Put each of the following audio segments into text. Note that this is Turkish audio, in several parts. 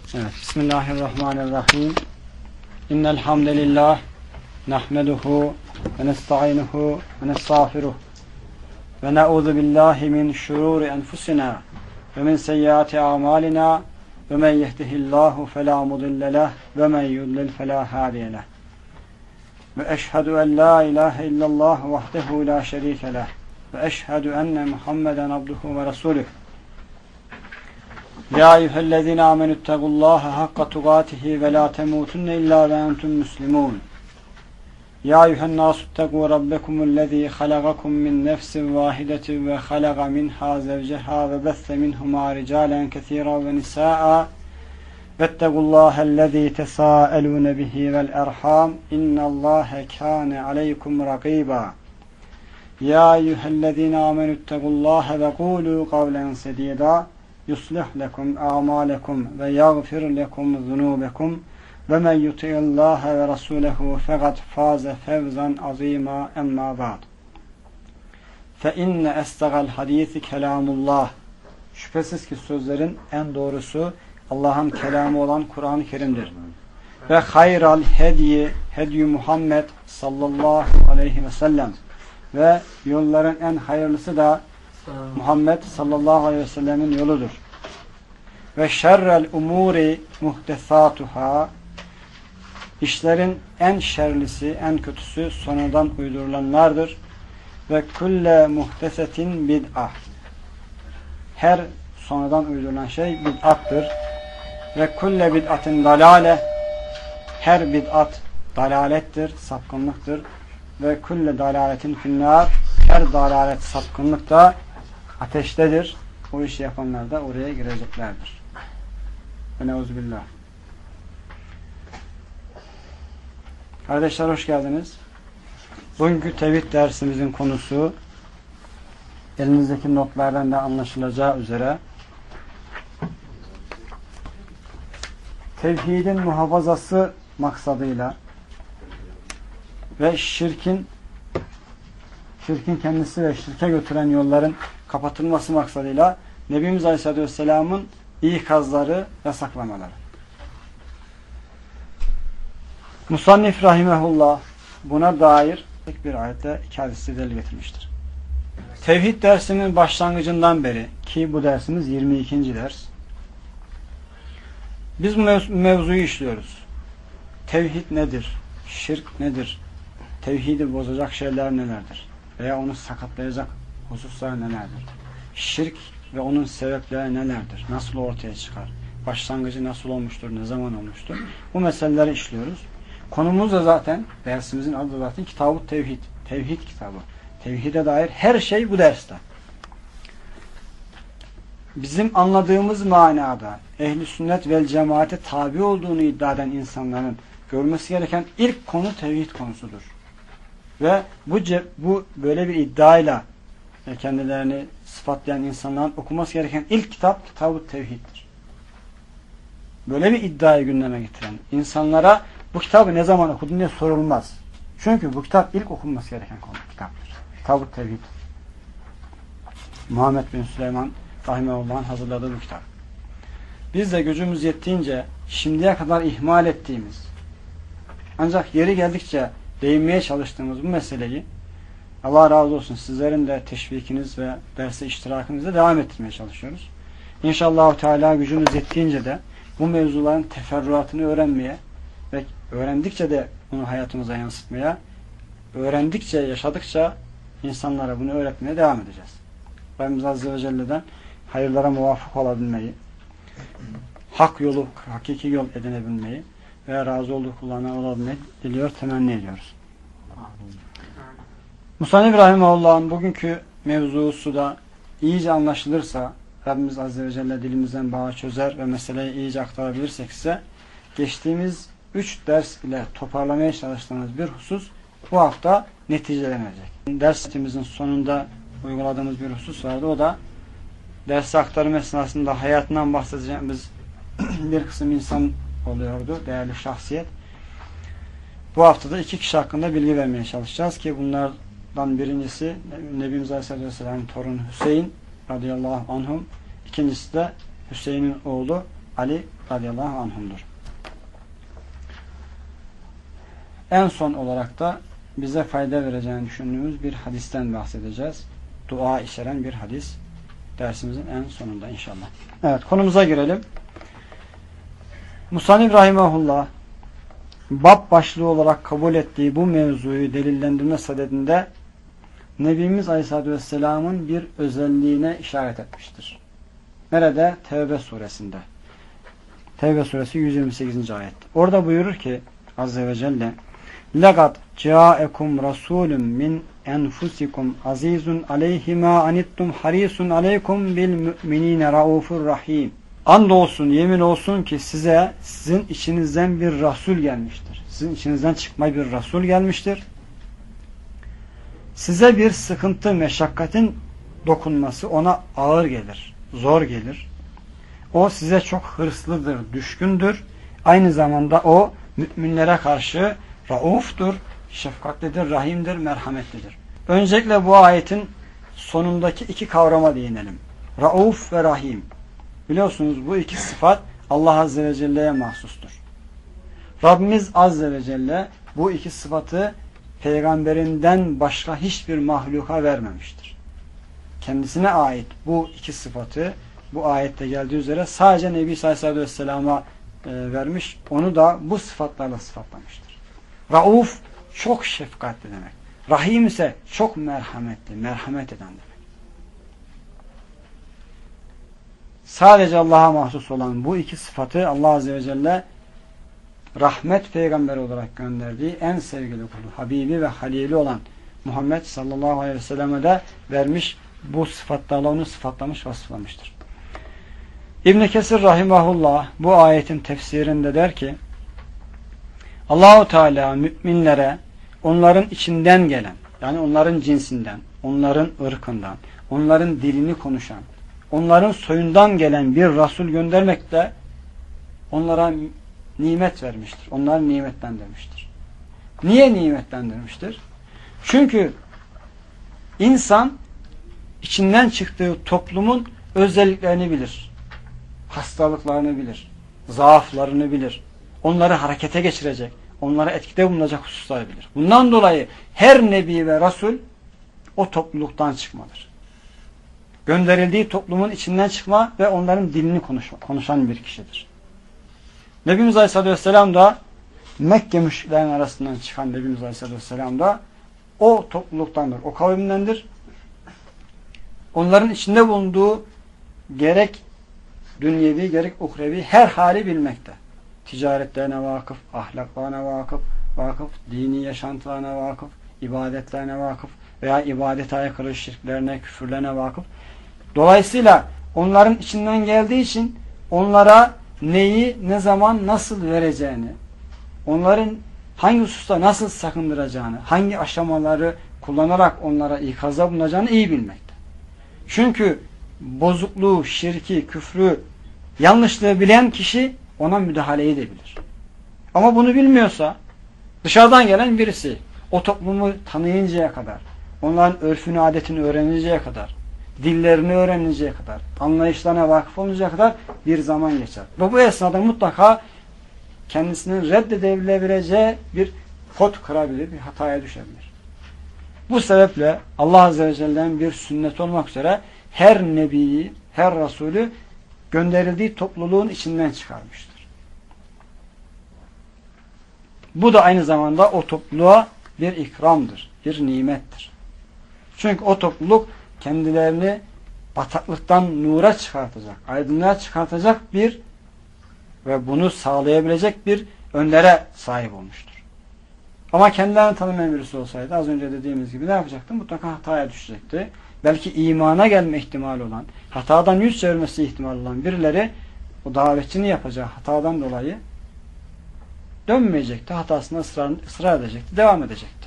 Evet, Bismillahirrahmanirrahim. İnnel hamdelellah nahmeduhu ve nestainuhu ve nestağfiruh ve na'udzu billahi min şururi enfusina ve min seyyiati a'malina ve men yehdihillahu fela mudille leh ve men yudlil fela hadiye leh. Ve eşhedü en la ilahe illallah vahdehu la şerike leh ve eşhedü enne Muhammeden abduhu ve resuluh. Ya eyyühellezine amenüttegullaha hakka tugatihi ve la temutunne illa ve entum muslimun. Ya eyyühennâsuttegû rabbekumullezî halagakum min nefsin vâhidetin ve halaga minhâ zevceha ve besse minhumâ ricâlen kesîran ve nisâ'a vettegullâhellezî tesâelûne bihi vel erhâm innallâhe kâne aleykum rakîbâ. Ya eyyühellezine amenüttegullâhe ve kûlû kavlen sedîdâ yuslih lekum a'malekum ve yagfir lekum zunubekum ve men yuti'illâhe ve rasûlehu fekad fâze fevzan azîmâ emmâ ba'd. Fe inne estegal hadîsi kelamullah. Şüphesiz ki sözlerin en doğrusu Allah'ın kelamı olan Kur'an-ı Kerim'dir. Ve hayral hedyi Muhammed sallallahu aleyhi ve sellem. Ve yolların en hayırlısı da Muhammed sallallahu aleyhi ve sellemin yoludur. Ve şerrel umuri muhtesatuhâ. İşlerin en şerlisi, en kötüsü sonradan uydurulanlardır. Ve kulle muhtesetin bid'ah. Her sonradan uydurulan şey bid'attır. Ve kulle bid'atin dalale. Her bid'at dalalettir, sapkınlıktır. Ve kulle dalaletin finnâr. Her dalalet, sapkınlık da ateştedir. O işi yapanlar da oraya gireceklerdir. Ve neuzubillah. Kardeşler hoş geldiniz. Bugünkü tevhid dersimizin konusu elinizdeki notlardan da anlaşılacağı üzere tevhidin muhafazası maksadıyla ve şirkin kendisi ve şirke götüren yolların kapatılması maksadıyla Nebimiz Aleyhisselatü Vesselam'ın ikazları, yasaklamaları. Musannif Rahimehullah buna dair tek bir ayette iki hadisi delil getirmiştir. Tevhid dersinin başlangıcından beri ki bu dersimiz 22. ders. Biz bu mevzuyu işliyoruz. Tevhid nedir? Şirk nedir? Tevhidi bozacak şeyler nelerdir? Veya onu sakatlayacak hususlar nelerdir? Şirk ve onun sebepleri nelerdir? Nasıl ortaya çıkar? Başlangıcı nasıl olmuştur? Ne zaman olmuştur? Bu meseleleri işliyoruz. Konumuz da zaten, dersimizin adı da zaten Kitab-ı Tevhid. Tevhid kitabı. Tevhide dair her şey bu derste. Bizim anladığımız manada ehli sünnet vel cemaate tabi olduğunu iddia eden insanların görmesi gereken ilk konu tevhid konusudur. Ve bu böyle bir iddiayla kendilerini sıfatlayan insanların okuması gereken ilk kitap Kitab-ı Tevhid'dir. Böyle bir iddiayı gündeme getiren insanlara bu kitabı ne zaman okudun diye sorulmaz. Çünkü bu kitap ilk okunması gereken kitaptır. Kitab-ı Tevhid. Muhammed bin Süleyman Rahimehullah'ın hazırladığı bu kitap. Biz de gücümüz yettiğince şimdiye kadar ihmal ettiğimiz ancak yeri geldikçe değinmeye çalıştığımız bu meseleyi Allah razı olsun sizlerin de teşvikiniz ve derse iştirakınızla devam ettirmeye çalışıyoruz. İnşallah Teala gücümüz yettiğince de bu mevzuların teferruatını öğrenmeye ve öğrendikçe de bunu hayatımıza yansıtmaya, öğrendikçe, yaşadıkça insanlara bunu öğretmeye devam edeceğiz. Rabbimiz Azze ve Celle'den hayırlara muvafık olabilmeyi, hak yolu, hakiki yol edinebilmeyi ve razı olduğu kullarına olabilmeyi diliyor, temenni ediyoruz. Musannif Rahimehullah'ın bugünkü mevzusu da iyice anlaşılırsa, Rabbimiz Azze ve Celle dilimizden bağı çözer ve meseleyi iyice aktarabilirsek size, geçtiğimiz 3 ders ile toparlamaya çalıştığımız bir husus bu hafta neticelenecek. Dersimizin sonunda uyguladığımız bir husus vardı. O da dersi aktarım esnasında hayatından bahsedeceğimiz bir kısım insan oluyordu. Değerli şahsiyet. Bu haftada 2 kişi hakkında bilgi vermeye çalışacağız ki bunlardan birincisi Nebimiz Aleyhisselatü Vesselam'ın torunu Hüseyin radıyallahu anhum. İkincisi de Hüseyin'in oğlu Ali radıyallahu anhumdur. En son olarak da bize fayda vereceğini düşündüğümüz bir hadisten bahsedeceğiz. Dua içeren bir hadis. Dersimizin en sonunda inşallah. Evet, konumuza girelim. Musannif rahimahullah bab başlığı olarak kabul ettiği bu mevzuyu delillendirme sadedinde Nebimiz Aleyhisselatü Vesselam'ın bir özelliğine işaret etmiştir. Nerede? Tevbe suresinde. Tevbe suresi 128. ayet. Orada buyurur ki Azze ve Celle لَقَدْ جَاءَكُمْ رَسُولٌ مِّنْ أَنْفُسِكُمْ عَزِيزٌ عَلَيْهِ مَا عَنِتُّمْ حَرِيصٌ عَلَيْكُمْ بِالْمُؤْمِنِينَ رَؤُوفٌ رَحِيمٌ. Andolsun, yemin olsun ki size sizin içinizden bir Resul gelmiştir. Sizin içinizden çıkma bir Resul gelmiştir. Size bir sıkıntı, meşakkatin dokunması ona ağır gelir, zor gelir. O size çok hırslıdır, düşkündür. Aynı zamanda o müminlere karşı rauftur, şefkatlidir, rahimdir, merhametlidir. Öncelikle bu ayetin sonundaki iki kavrama değinelim. Rauf ve rahim. Biliyorsunuz bu iki sıfat Allah Azze ve Celle'ye mahsustur. Rabbimiz Azze ve Celle bu iki sıfatı peygamberinden başka hiçbir mahluka vermemiştir. Kendisine ait bu iki sıfatı bu ayette geldiği üzere sadece Nebi Aleyhisselatü Vesselam'a vermiş. Onu da bu sıfatlarla sıfatlamıştır. Rauf çok şefkatli demek. Rahim ise çok merhametli, merhamet eden demek. Sadece Allah'a mahsus olan bu iki sıfatı Allah Azze ve Celle rahmet peygamberi olarak gönderdiği en sevgili kulu, Habibi ve Halili olan Muhammed sallallahu aleyhi ve selleme de vermiş, bu sıfatlarla onu sıfatlamış, vasıflamıştır. İbn Kesir rahimahullah bu ayetin tefsirinde der ki Allahu Teala müminlere onların içinden gelen, yani onların cinsinden, onların ırkından, onların dilini konuşan, onların soyundan gelen bir Resul göndermekle onlara nimet vermiştir. Onları nimetlendirmiştir. Niye nimetlendirmiştir? Çünkü insan içinden çıktığı toplumun özelliklerini bilir. Hastalıklarını bilir. Zaaflarını bilir. Onları harekete geçirecek, onlara etkide bulunacak hususları bilir. Bundan dolayı her nebi ve Resul o topluluktan çıkmadır. Gönderildiği toplumun içinden çıkma ve onların dilini konuşan bir kişidir. Nebimiz Aleyhisselatü Vesselam da Mekke müşriklerinin arasından çıkan Nebimiz Aleyhisselatü Vesselam da o topluluktandır, o kavimdendir. Onların içinde bulunduğu gerek dünyevi gerek uhrevi her hali bilmekte. Ticaretlerine vakıf, ahlaklarına vakıf, dini yaşantılarına vakıf, ibadetlerine vakıf veya ibadete aykırı şirklerine, küfürlerine vakıf. Dolayısıyla onların içinden geldiği için onlara neyi, ne zaman, nasıl vereceğini, onların hangi hususta nasıl sakındıracağını, hangi aşamaları kullanarak onlara ikazda bulunacağını iyi bilmekte. Çünkü bozukluğu, şirki, küfrü, yanlışlığı bilen kişi ona müdahaleyi de bilir. Ama bunu bilmiyorsa dışarıdan gelen birisi o toplumu tanıyıncaya kadar, onların örfünü, adetini öğreninceye kadar, dillerini öğreninceye kadar, anlayışlarına vakıf oluncaya kadar bir zaman geçer. Ve bu esnada mutlaka kendisinin reddedebileceği bir pot kırabilir, bir hataya düşebilir. Bu sebeple Allah Azze ve Celle'nin bir sünnet olmak üzere her nebiyi, her Resulü gönderildiği topluluğun içinden çıkarmıştır. Bu da aynı zamanda o topluluğa bir ikramdır, bir nimettir. Çünkü o topluluk kendilerini bataklıktan nura çıkartacak, aydınlığa çıkartacak bir ve bunu sağlayabilecek bir önlere sahip olmuştur. Ama kendilerini tanımayan birisi olsaydı az önce dediğimiz gibi ne yapacaktı? Mutlaka hataya düşecekti. Belki imana gelme ihtimali olan, hatadan yüz çevirmesi ihtimali olan birileri o davetçinin yapacağı hatadan dolayı dönmeyecekti. Hatasına ısrar edecekti. Devam edecekti.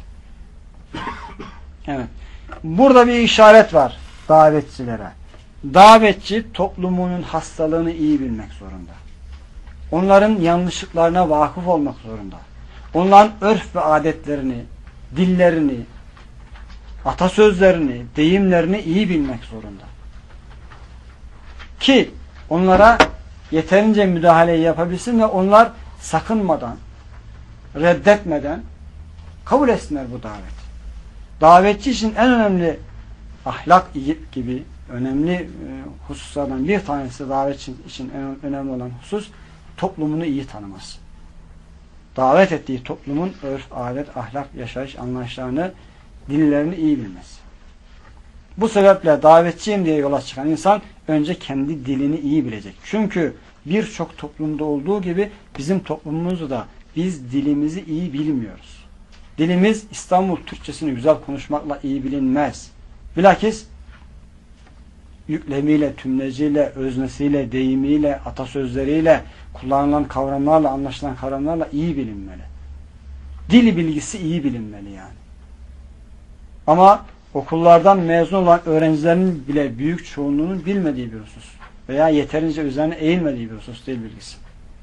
Evet. Burada bir işaret var davetçilere. Davetçi toplumunun hastalığını iyi bilmek zorunda. Onların yanlışlıklarına vakıf olmak zorunda. Onların örf ve adetlerini, dillerini, atasözlerini, deyimlerini iyi bilmek zorunda. Ki onlara yeterince müdahaleyi yapabilsin ve onlar sakınmadan, reddetmeden kabul etsinler bu daveti. Davetçi için en önemli ahlak gibi önemli hususlardan bir tanesi, davetçi için en önemli olan husus, toplumunu iyi tanıması. Davet ettiği toplumun örf, adet, ahlak, yaşayış anlayışlarını, dillerini iyi bilmesi. Bu sebeple davetçiyim diye yola çıkan insan önce kendi dilini iyi bilecek. Çünkü birçok toplumda olduğu gibi bizim toplumumuzda da biz dilimizi iyi bilmiyoruz. Dilimiz İstanbul Türkçesini güzel konuşmakla iyi bilinmez. Bilakis yüklemiyle, tümleciyle, öznesiyle, deyimiyle, atasözleriyle, kullanılan kavramlarla, anlaşılan kavramlarla iyi bilinmeli. Dil bilgisi iyi bilinmeli yani. Ama okullardan mezun olan öğrencilerin bile büyük çoğunluğunun bilmediği bir husus veya yeterince üzerine eğilmediği bir husus dil bilgisi.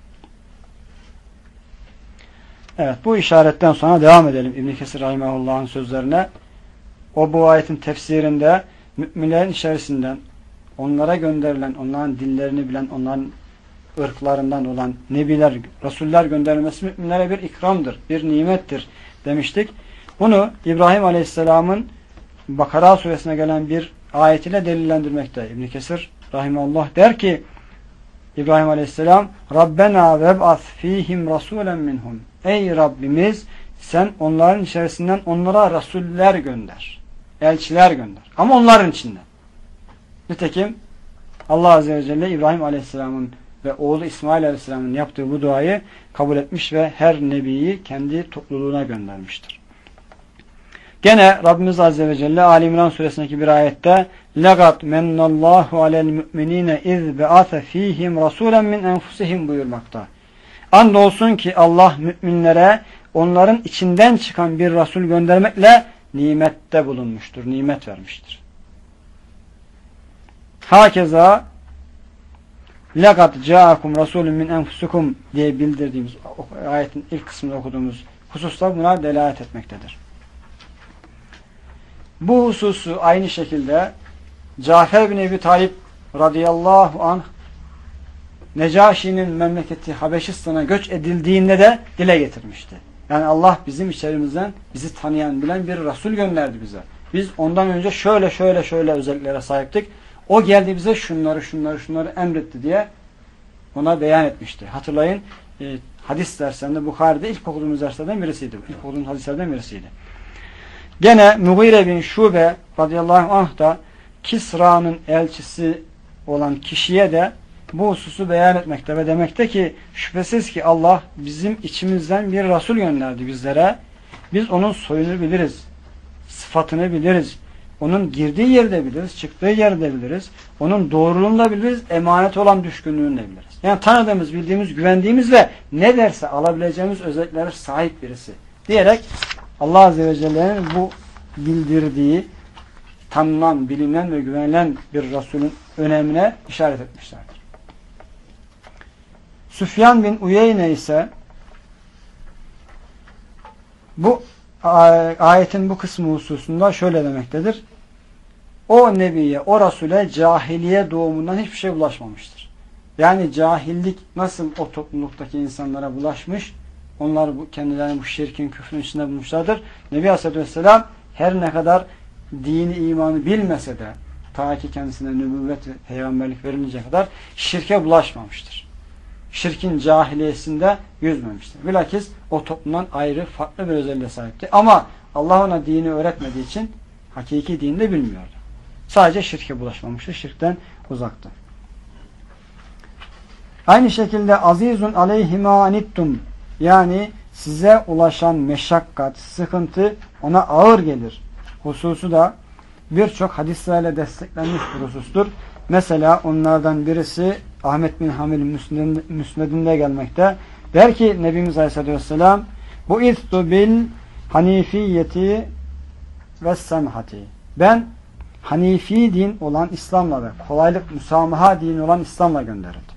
Evet, bu işaretten sonra devam edelim İbn Kesir rahimehullah'ın sözlerine. O bu ayetin tefsirinde müminlerin içerisinden onlara gönderilen, onların dillerini bilen, onların ırklarından olan nebiler, rasuller gönderilmesi müminlere bir ikramdır, bir nimettir demiştik. Bunu İbrahim Aleyhisselam'ın Bakara suresine gelen bir ayet ile delillendirmekte. İbn Kesir rahimehullah der ki, İbrahim Aleyhisselam, Rabbena veb'ath fihim rasulen minhum. Ey Rabbimiz, sen onların içerisinden onlara rasuller gönder. Elçiler gönder. Ama onların içinden. Nitekim Allah Azze ve Celle İbrahim Aleyhisselam'ın ve oğlu İsmail Aleyhisselam'ın yaptığı bu duayı kabul etmiş ve her nebiyi kendi topluluğuna göndermiştir. Gene Rabbimiz Azze ve Celle Ali İmran suresindeki bir ayette لَقَدْ مَنَّ اللّٰهُ عَلَى الْمُؤْمِنِينَ اِذْ بَعَثَ ف۪يهِمْ رَسُولًا مِنْ اَنْفُسِهِمْ buyurmakta. Andolsun ki Allah müminlere onların içinden çıkan bir Resul göndermekle nimette bulunmuştur, nimet vermiştir. Hakeza لَقَدْ جَاءَكُمْ رَسُولٌ مِنْ اَنْفُسُكُمْ diye bildirdiğimiz ayetin ilk kısmında okuduğumuz hususlar buna delalet etmektedir. Bu hususu aynı şekilde Cafer bin Ebi Talib radıyallahu anh Necaşi'nin memleketi Habeşistan'a göç edildiğinde de dile getirmişti. Yani Allah bizim içerimizden bizi tanıyan, bilen bir Resul gönderdi bize. Biz ondan önce şöyle özelliklere sahiptik. O geldi bize şunları emretti diye ona beyan etmişti. Hatırlayın, hadis derslerinde Bukhari'de ilk okuduğumuz derslerden birisiydi. İlk okuduğumuz hadislerden birisiydi. Gene Mughire bin Şube radıyallahu anh da Kisra'nın elçisi olan kişiye de bu hususu beyan etmekte ve demekte ki şüphesiz ki Allah bizim içimizden bir Resul gönderdi bizlere. Biz onun soyunu biliriz, sıfatını biliriz, onun girdiği yerde biliriz, çıktığı yerde biliriz, onun doğruluğunu da biliriz, emanet olan düşkünlüğünü de biliriz. Yani tanıdığımız, bildiğimiz, güvendiğimiz ve ne derse alabileceğimiz özelliklere sahip birisi diyerek Allah Azze ve Celle'nin bu bildirdiği tanınan, bilinen ve güvenilen bir Resulün önemine işaret etmişlerdir. Süfyan bin Uyeyne ise bu ayetin bu kısmı hususunda şöyle demektedir. O Nebiye, o Resul'e cahiliye doğumundan hiçbir şey bulaşmamıştır. Yani cahillik nasıl o topluluktaki insanlara bulaşmış, onlar kendilerini bu şirkin, küfrün içinde bulmuşlardır. Nebi Aleyhisselatü Vesselam her ne kadar dini, imanı bilmese de ta ki kendisine nübüvvet ve peygamberlik verinceye kadar şirke bulaşmamıştır. Şirkin cahiliyesinde yüzmemiştir. Bilakis o toplumdan ayrı, farklı bir özelliğe sahipti. Ama Allah ona dini öğretmediği için hakiki dini de bilmiyordu. Sadece şirke bulaşmamıştı. Şirkten uzaktı. Aynı şekilde azizun aleyhima anittum, yani size ulaşan meşakkat, sıkıntı ona ağır gelir hususu da birçok hadislerle desteklenmiş bir husustur. Mesela onlardan birisi Ahmet bin Hamil Müsned'inde gelmekte. Der ki Nebimiz Aleyhisselatü Vesselam, bu istu bil hanifiyeti ve semhati. Ben Hanifi din olan İslam'la ve kolaylık, müsamaha dini olan İslam'la gönderildim.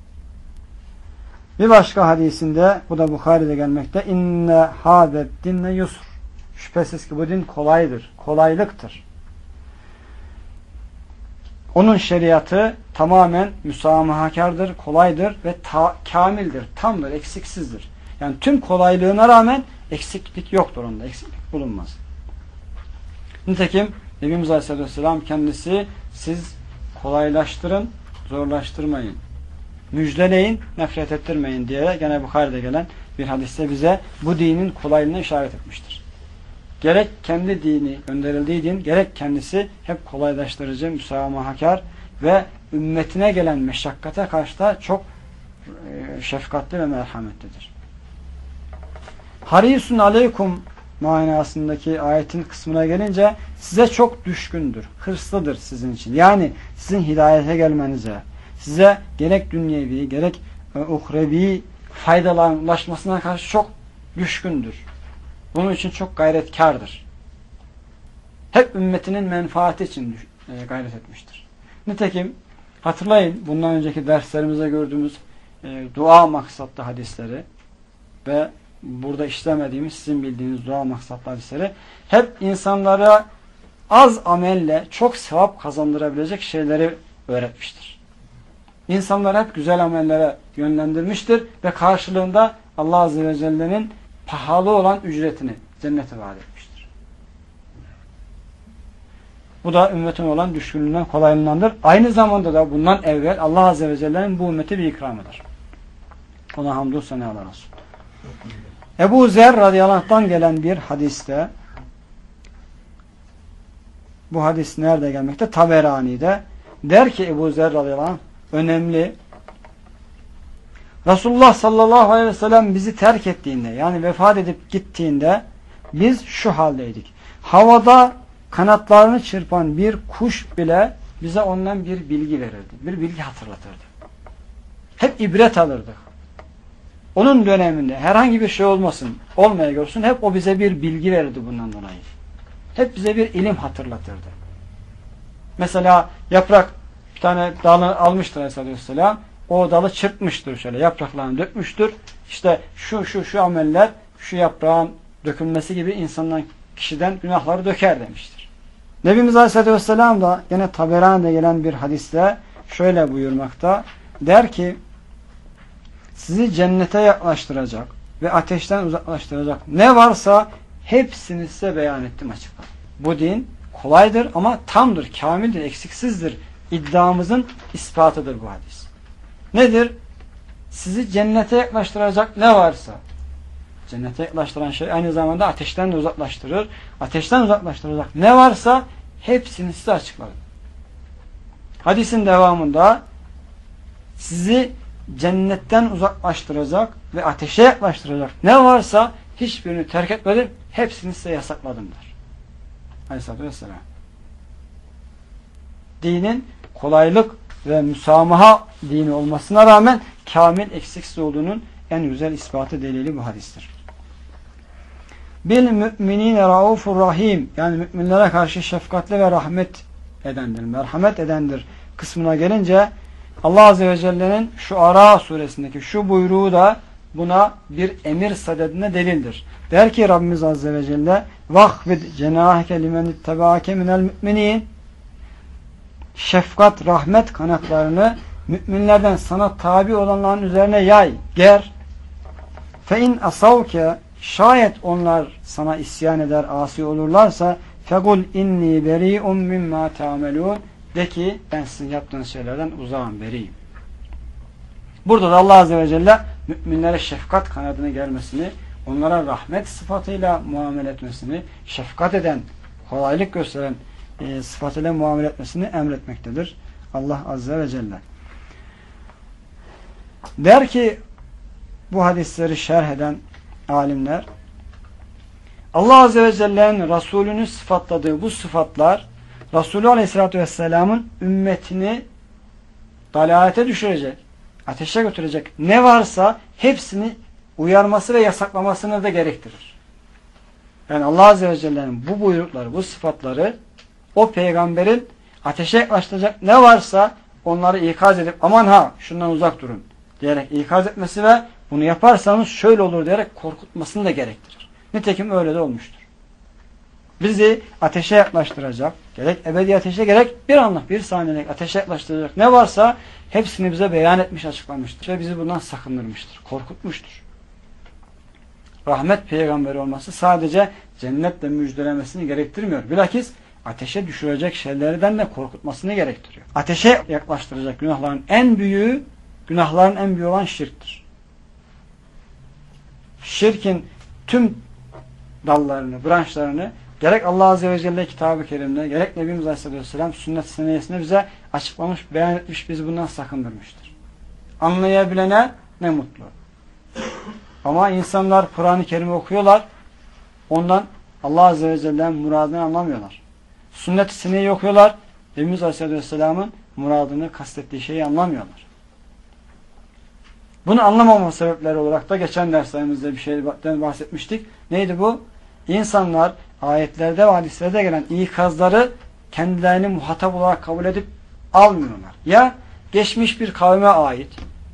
Bir başka hadisinde, bu da Bukhari'de gelmekte, inne hâdet dinne yusr. Şüphesiz ki bu din kolaydır, kolaylıktır. Onun şeriatı tamamen müsamahakardır, kolaydır ve kamildir, tamdır, eksiksizdir. Yani tüm kolaylığına rağmen eksiklik yoktur onda, eksiklik bulunmaz. Nitekim Nebimiz Aleyhisselatü Vesselam kendisi siz kolaylaştırın, zorlaştırmayın, müjdeleyin, nefret ettirmeyin diye gene Bukhari'de gelen bir hadiste bize bu dinin kolaylığına işaret etmiştir. Gerek kendi dini, gönderildiği din, gerek kendisi hep kolaylaştırıcı, müsamahakar ve ümmetine gelen meşakkate karşı da çok şefkatli ve merhametlidir. Harisun aleykum manasındaki ayetin kısmına gelince size çok düşkündür, hırslıdır sizin için. Yani sizin hidayete gelmenize, size gerek dünyevi, gerek uhrevi faydaların ulaşmasına karşı çok düşkündür. Bunun için çok gayretkardır. Hep ümmetinin menfaati için gayret etmiştir. Nitekim hatırlayın bundan önceki derslerimizde gördüğümüz dua maksatlı hadisleri ve burada işlemediğimiz sizin bildiğiniz dua maksatlı hadisleri hep insanlara az amelle çok sevap kazandırabilecek şeyleri öğretmiştir. İnsanlar hep güzel amellere yönlendirmiştir ve karşılığında Allah Azze ve Celle'nin pahalı olan ücretini cennete vaat etmiştir. Bu da ümmetin olan düşkünlüğünden, kolaylığındandır. Aynı zamanda da bundan evvel Allah Azze ve Celle'nin bu ümmeti bir ikramıdır. Ona hamdü senalar olsun. Ebu Zer radıyallahu anh'tan gelen bir hadiste, bu hadis nerede gelmekte? Taberani'de. Der ki Ebu Zer radıyallahu anh, önemli. Resulullah sallallahu aleyhi ve sellem bizi terk ettiğinde, yani vefat edip gittiğinde biz şu haldeydik. Havada kanatlarını çırpan bir kuş bile bize ondan bir bilgi verirdi. Bir bilgi hatırlatırdı. Hep ibret alırdık. Onun döneminde herhangi bir şey olmasın, olmaya görsün, hep o bize bir bilgi verirdi bundan dolayı. Hep bize bir ilim hatırlatırdı. Mesela yaprak, bir tane dalı almıştır Aleyhisselatü Vesselam. O dalı çırpmıştır şöyle, yapraklarını dökmüştür. İşte şu ameller, şu yaprağın dökülmesi gibi insandan, kişiden günahları döker demiştir. Nebimiz Aleyhisselatü Vesselam da yine Taberani'de gelen bir hadiste şöyle buyurmakta. Der ki, sizi cennete yaklaştıracak ve ateşten uzaklaştıracak ne varsa hepsini size beyan ettim, açıkladım. Bu din kolaydır ama tamdır, kamildir, eksiksizdir. İddiamızın ispatıdır bu hadis. Nedir? Sizi cennete yaklaştıracak ne varsa. Cennete yaklaştıran şey aynı zamanda ateşten de uzaklaştırır. Ateşten uzaklaştıracak ne varsa hepsini size açıkladım. Hadisin devamında sizi cennetten uzaklaştıracak ve ateşe yaklaştıracak ne varsa hiçbirini terk etmedim, hepsini size yasakladım der. Aleyhisselatü Vesselam. Dinin kolaylık ve müsamaha dini olmasına rağmen kamil, eksiksiz olduğunun en güzel ispatı, delili bu hadistir. Bil müminine raufur rahim, yani müminlere karşı şefkatli ve rahmet edendir, merhamet edendir kısmına gelince Allah Azze ve Celle'nin Şuara suresindeki şu buyruğu da buna bir emir sadedine delildir. Der ki Rabbimiz Azze ve Celle vahvid cenaheke limen ittebaake minel müminin, şefkat, rahmet kanatlarını müminlerden sana tabi olanların üzerine yay, ger. Fe in asavke, şayet onlar sana isyan eder, asi olurlarsa fekul inni beri'un mimma ta'melun, de ki ben sizin yaptığınız şeylerden uzağım, beriyim. Burada da Allah Azze ve Celle müminlere şefkat kanadını germesini, onlara rahmet sıfatıyla muamele etmesini, şefkat eden, kolaylık gösteren sıfatıyla muamele etmesini emretmektedir Allah Azze ve Celle. Der ki bu hadisleri şerh eden alimler, Allah Azze ve Celle'nin Resulünü sıfatladığı bu sıfatlar Resulü Aleyhisselatü Vesselam'ın ümmetini dalalete düşürecek, ateşe götürecek ne varsa hepsini uyarması ve yasaklamasını da gerektirir. Yani Allah Azze ve Celle'nin bu buyrukları, bu sıfatları o peygamberin ateşe yaklaştıracak ne varsa onları ikaz edip aman ha şundan uzak durun diyerek ikaz etmesi ve bunu yaparsanız şöyle olur diyerek korkutmasını da gerektirir. Nitekim öyle de olmuştur. Bizi ateşe yaklaştıracak, gerek ebedi ateşe, gerek bir anlık, bir saniyelik ateşe yaklaştıracak ne varsa hepsini bize beyan etmiş, açıklamıştır. Ve bizi bundan sakındırmıştır, korkutmuştur. Rahmet peygamberi olması sadece cennetle müjdelemesini gerektirmiyor. Bilakis ateşe düşürecek şeylerden de korkutmasını gerektiriyor. Ateşe yaklaştıracak günahların en büyüğü olan şirktir. Şirkin tüm dallarını, branşlarını gerek Allah Azze ve Celle Kitab-ı Kerim'de, gerek Nebimiz Aleyhisselam sünnet seniyesinde bize açıklamış, beyan etmiş, bizi bundan sakındırmıştır. Anlayabilene ne mutlu. Ama insanlar Kur'an-ı Kerim'i okuyorlar, ondan Allah Azze ve Celle'nin muradını anlamıyorlar. Sünnet-i seniyeyi okuyorlar, Nebimiz Aleyhisselam'ın muradını, kastettiği şeyi anlamıyorlar. Bunu anlamama sebepleri olarak da geçen derslerimizde bir şeyden bahsetmiştik. Neydi bu? İnsanlar ayetlerde ve hadislerde gelen ikazları kendilerini muhatap olarak kabul edip almıyorlar. Ya geçmiş bir kavme ait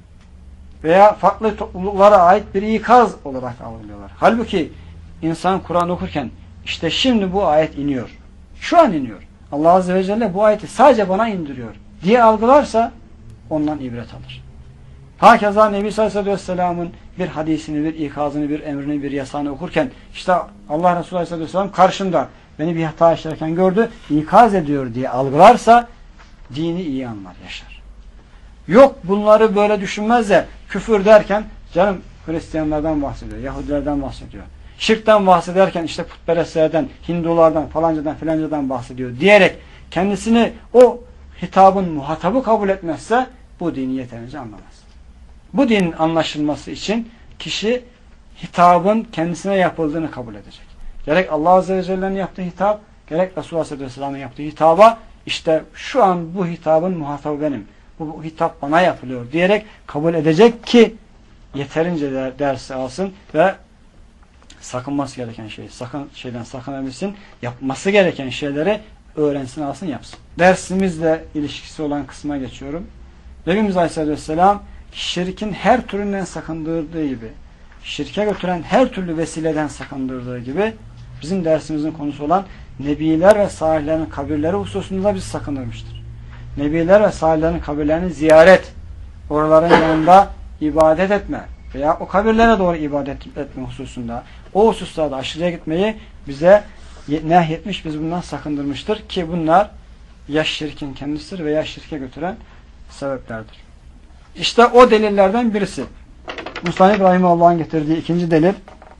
veya farklı topluluklara ait bir ikaz olarak algılıyorlar. Halbuki insan Kur'an okurken işte şimdi bu ayet iniyor. Şu an iniyor. Allah Azze ve Celle bu ayeti sadece bana indiriyor diye algılarsa ondan ibret alır. Hakeza Nebi Sallallahu Aleyhi ve Sellem'in bir hadisini, bir ikazını, bir emrini, bir yasağını okurken işte Allah Resulü Aleyhi ve Sellem karşında beni bir hata işlerken gördü, ikaz ediyor diye algılarsa dini iyi anlar, yaşar. Yok bunları böyle düşünmez de küfür derken canım Hristiyanlardan bahsediyor, Yahudilerden bahsediyor. Şirkten bahsederken işte putperestlerden, Hindulardan, falancadan filancadan bahsediyor diyerek kendisini o hitabın muhatabı kabul etmezse bu dini yeterince anlamaz. Bu dinin anlaşılması için kişi hitabın kendisine yapıldığını kabul edecek. Gerek Allah Azze ve Celle'nin yaptığı hitap, gerek Resulullah Aleyhisselam'ın yaptığı hitaba işte şu an bu hitabın muhatabı benim. Bu hitap bana yapılıyor diyerek kabul edecek ki yeterince dersi alsın ve sakınması gereken şeyden sakınabilsin, yapması gereken şeyleri öğrensin, alsın, yapsın. Dersimizle ilişkisi olan kısma geçiyorum. Nebimiz Aleyhisselam şirkin her türünden sakındırdığı gibi, şirke götüren her türlü vesileden sakındırdığı gibi bizim dersimizin konusu olan nebiler ve salihlerin kabirleri hususunda bizi sakındırmıştır. Nebiler ve salihlerin kabirlerini ziyaret, oraların yanında ibadet etme veya o kabirlere doğru ibadet etme hususunda, o hususlarda aşırıya gitmeyi bize nehyetmiş, biz bundan sakındırmıştır ki bunlar ya şirkin kendisidir veya şirke götüren sebeplerdir. İşte o delillerden birisi. Musa İbrahim Allah'ın getirdiği ikinci delil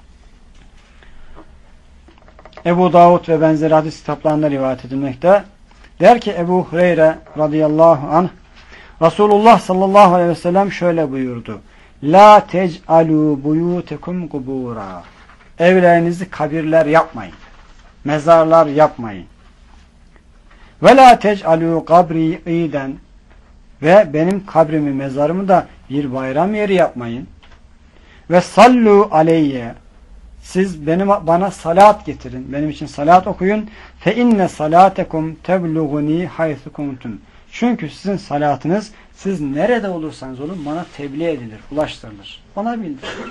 Ebu Davud ve benzeri hadis kitaplarında rivayet edilmekte. Der ki Ebu Hureyre radıyallahu anh Resulullah sallallahu aleyhi ve sellem şöyle buyurdu. La tec'alû buyûtekum kubura. Evlerinizi kabirler yapmayın. Mezarlar yapmayın. Ve la tec'alû kabri iden. Ve benim kabrimi, mezarımı da bir bayram yeri yapmayın. Ve sallu aleyye. Siz bana salat getirin. Benim için salat okuyun. Fe inne salatekum tebluğuni haythu kuntum. Çünkü sizin salatınız siz nerede olursanız olun bana tebliğ edilir, ulaştırılır. Bana bildirilir.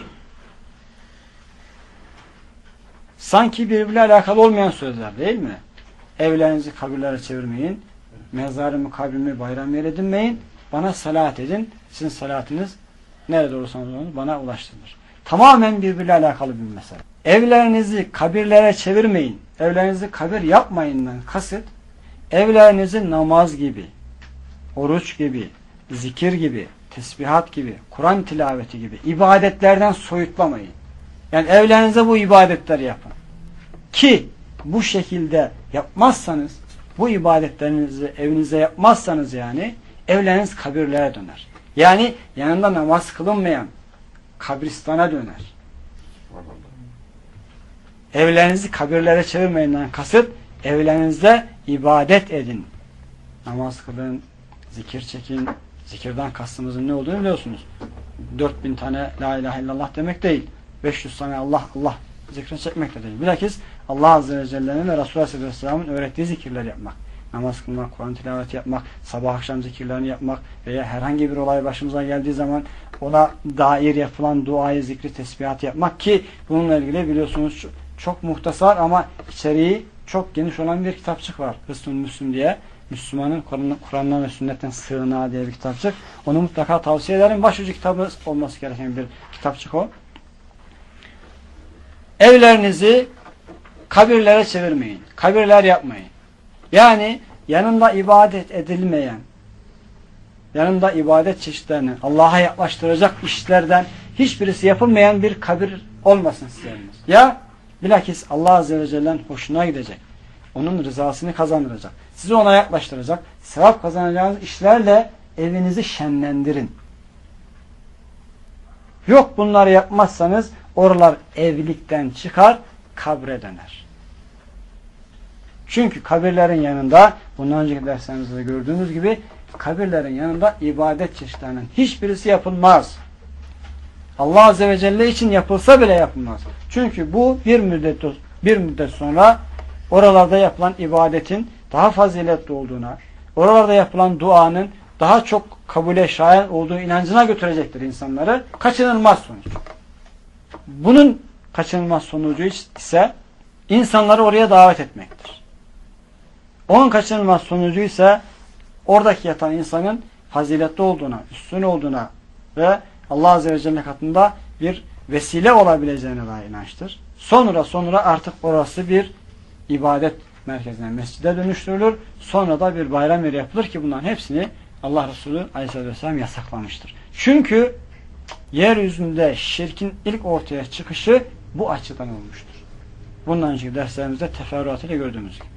Sanki birbiriyle alakalı olmayan sözler değil mi? Evlerinizi kabirlere çevirmeyin. Mezarımı, kabrimi bayram yer edinmeyin. Bana salat edin. Sizin salatınız nerede olursanız olun bana ulaştırılır. Tamamen birbiriyle alakalı bir mesele. Evlerinizi kabirlere çevirmeyin. Evlerinizi kabir yapmayından kasıt evlerinizi namaz gibi, oruç gibi, zikir gibi, tesbihat gibi, Kur'an tilaveti gibi ibadetlerden soyutlamayın. Yani evlerinize bu ibadetleri yapın. Ki bu şekilde yapmazsanız, bu ibadetlerinizi evinize yapmazsanız yani evleriniz kabirlere döner. Yani yanında namaz kılınmayan kabristana döner. Evlerinizi kabirlere çevirmeyinden kasıt evlerinizde ibadet edin. Namaz kılın, zikir çekin. Zikirden kastımızın ne olduğunu biliyorsunuz. 4000 tane la ilahe illallah demek değil. 500 tane Allah zikrini çekmek de değil. Bilakis Allah Azze ve Celle'nin ve Resulullah Aleyhisselam'ın öğrettiği zikirleri yapmak. Namaz kılmak, Kur'an tilaveti yapmak, sabah akşam zikirlerini yapmak veya herhangi bir olay başımıza geldiği zaman ona dair yapılan duayı, zikri, tesbihat yapmak ki bununla ilgili biliyorsunuz çok muhtasar ama içeriği çok geniş olan bir kitapçık var. Hısn-ı Müslüm diye. Müslümanın Kur'an'dan ve sünnetten sığınağı diye bir kitapçık. Onu mutlaka tavsiye ederim. Başucu kitabı olması gereken bir kitapçık o. Evlerinizi kabirlere çevirmeyin. Kabirler yapmayın. Yani yanında ibadet edilmeyen, yanında ibadet çeşitlerini Allah'a yaklaştıracak işlerden hiçbirisi yapılmayan bir kabir olmasın size. Ya bilakis Allah Azze ve Celle'nin hoşuna gidecek. Onun rızasını kazandıracak. Sizi ona yaklaştıracak. Sevap kazanacağınız işlerle evinizi şenlendirin. Yok bunları yapmazsanız oralar evlilikten çıkar, kabre döner. Çünkü kabirlerin yanında, bundan önceki derslerimizde gördüğümüz gibi, kabirlerin yanında ibadet çeşitlerinin hiçbirisi yapılmaz. Allah Azze ve Celle için yapılsa bile yapılmaz. Çünkü bu bir müddet sonra oralarda yapılan ibadetin daha faziletli olduğuna, oralarda yapılan duanın daha çok kabule şayan olduğu inancına götürecektir insanları. Kaçınılmaz sonuç. Bunun kaçınılmaz sonucu ise insanları oraya davet etmektir. Onun kaçınılmaz sonucu ise oradaki yatan insanın faziletli olduğuna, üstün olduğuna ve Allah Azze ve Celle katında bir vesile olabileceğine dair inançtır. Sonra artık orası bir ibadet merkezine, mescide dönüştürülür. Sonra da bir bayram yeri yapılır ki bunların hepsini Allah Resulü Aleyhisselatü Vesselam yasaklamıştır. Çünkü yeryüzünde şirkin ilk ortaya çıkışı bu açıdan olmuştur. Bundan önceki derslerimizde teferruatıyla gördüğümüz gibi.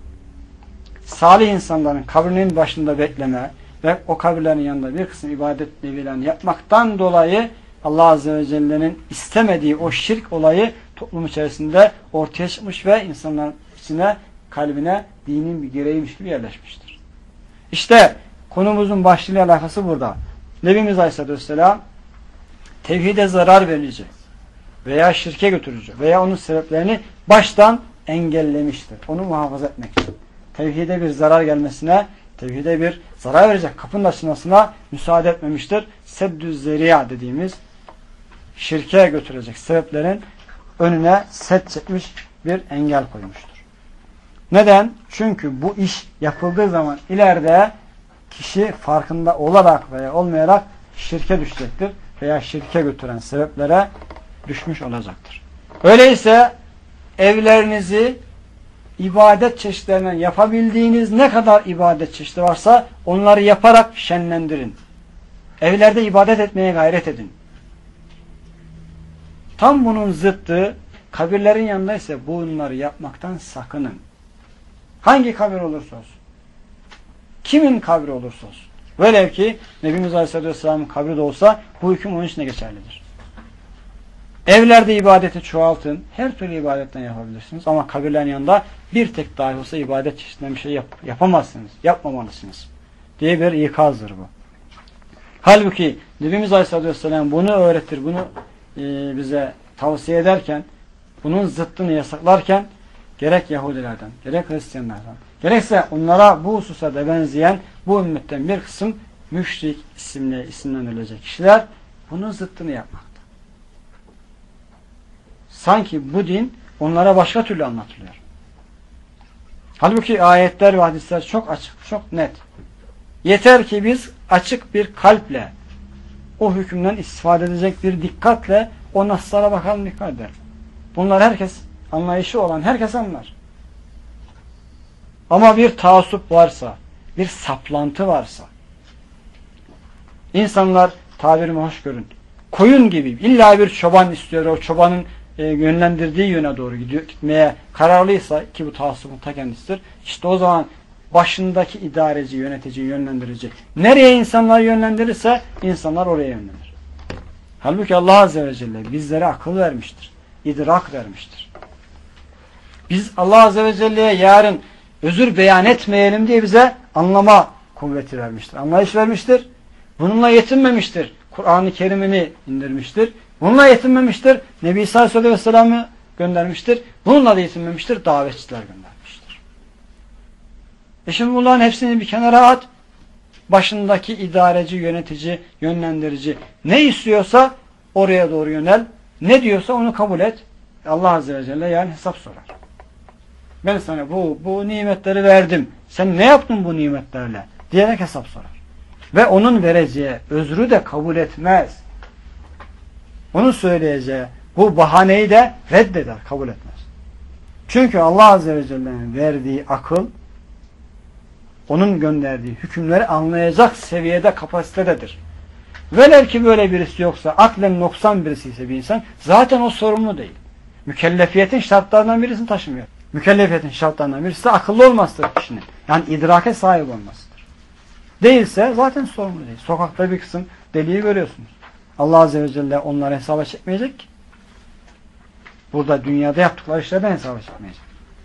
Salih insanların kabrinin başında bekleme ve o kabirlerin yanında bir kısım ibadet nevilerini yapmaktan dolayı Allah Azze ve Celle'nin istemediği o şirk olayı toplum içerisinde ortaya çıkmış ve insanların içine, kalbine dinin bir gereğiymiş gibi yerleşmiştir. İşte konumuzun başlığıyla alakası burada. Nebimiz Aleyhisselatü Vesselam tevhide zarar verici veya şirke götürücü veya onun sebeplerini baştan engellemiştir. Onu muhafaza etmek için. Tevhide bir zarar gelmesine, tevhide bir zarar verecek kapının açılmasına müsaade etmemiştir. Seddü zeriya dediğimiz şirke götürecek sebeplerin önüne set çekmiş, bir engel koymuştur. Neden? Çünkü bu iş yapıldığı zaman ileride kişi farkında olarak veya olmayarak şirke düşecektir veya şirke götüren sebeplere düşmüş olacaktır. Öyleyse evlerinizi ibadet çeşitlerinden yapabildiğiniz ne kadar ibadet çeşidi varsa onları yaparak şenlendirin. Evlerde ibadet etmeye gayret edin. Tam bunun zıttı kabirlerin yanında ise bunları yapmaktan sakının. Hangi kabir olursa olsun. Kimin kabri olursa olsun. Velev ki Nebimiz Aleyhisselatü Vesselam'ın kabri de olsa bu hüküm onun için de geçerlidir. Evlerde ibadeti çoğaltın. Her türlü ibadetten yapabilirsiniz. Ama kabirlerin yanında bir tek dahi olsa ibadet çeşidinden bir şey yapamazsınız. Yapmamalısınız. Diye bir ikazdır bu. Halbuki Nebimiz Aleyhisselatü Vesselam bunu öğretir, bunu bize tavsiye ederken, bunun zıttını yasaklarken gerek Yahudilerden, gerek Hristiyanlardan, gerekse onlara bu hususa da benzeyen bu ümmetten bir kısım müşrik isimlendirilecek kişiler bunun zıttını yapmakta. Sanki bu din onlara başka türlü anlatılıyor. Halbuki ayetler ve hadisler çok açık, çok net. Yeter ki biz açık bir kalple, o hükümden istifade edecek bir dikkatle o naslara bakalım, dikkat edelim. Bunlar herkes, anlayışı olan herkes anlar. Ama bir taassup varsa, bir saplantı varsa, insanlar, tabirimi hoş görün, koyun gibi illa bir çoban istiyor, o çobanın yönlendirdiği yöne doğru gitmeye kararlıysa, ki bu taassubun ta kendisidir, işte o zaman başındaki idareci, yönetici, yönlendirici nereye insanlar yönlendirirse insanlar oraya yönlenir. Halbuki Allah Azze ve Celle bizlere akıl vermiştir, idrak vermiştir. Biz Allah Azze ve Celle'ye yarın özür beyan etmeyelim diye bize anlama kuvveti vermiştir, anlayış vermiştir. Bununla yetinmemiştir. Kur'an-ı Kerim'ini indirmiştir. Bununla yetinmemiştir. Nebi Sallallahu Aleyhi ve Sellem'i göndermiştir. Bununla da yetinmemiştir. Davetçiler göndermiştir. Şimdi bunların hepsini bir kenara at. Başındaki idareci, yönetici, yönlendirici ne istiyorsa oraya doğru yönel. Ne diyorsa onu kabul et. Allah Azze ve Celle yani hesap sorar. Ben sana bu nimetleri verdim. Sen ne yaptın bu nimetlerle? Diyerek hesap sorar. Ve onun vereceği özrü de kabul etmez. Onun söyleyeceği bu bahaneyi de reddeder, kabul etmez. Çünkü Allah Azze ve Celle'nin verdiği akıl, onun gönderdiği hükümleri anlayacak seviyede, kapasitededir. Velev ki böyle birisi yoksa, aklen noksan birisi ise bir insan, zaten o sorumlu değil. Mükellefiyetin şartlarından birisini taşımıyor. Mükellefiyetin şartlarından birisi de akıllı olmasıdır kişinin. Yani idrake sahip olmasıdır. Değilse zaten sorumlu değil. Sokakta bir kısım deliği görüyorsunuz. Allah Azze ve Celle onları hesaba çekmeyecek ki. Burada dünyada yaptıkları işlerden hesaba çekmeyecek.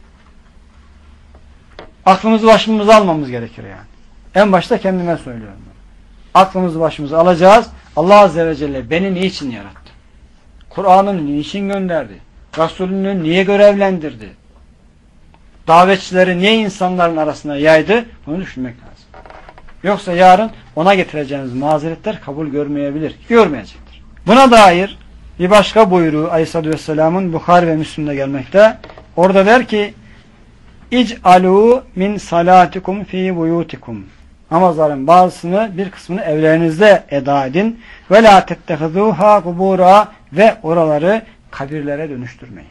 Aklımızı başımıza almamız gerekir yani. En başta kendime söylüyorum. Aklımızı başımıza alacağız. Allah Azze ve Celle beni niçin yarattı? Kur'an'ını niçin gönderdi? Resulünü niye görevlendirdi? Davetçileri niye insanların arasına yaydı? Bunu düşünmek lazım. Yoksa yarın ona getireceğiniz mazeretler kabul görmeyebilir. Görmeyecektir. Buna dair bir başka buyruğu Aleyhisselatü Vesselam'ın Bukhari ve Müslim'de gelmekte. Orada der ki İc'alû min salatikum fi buyutikum. Namazların bazısını, bir kısmını evlerinizde eda edin. Ve la tettehizûhâ kubûrâ, ve oraları kabirlere dönüştürmeyin.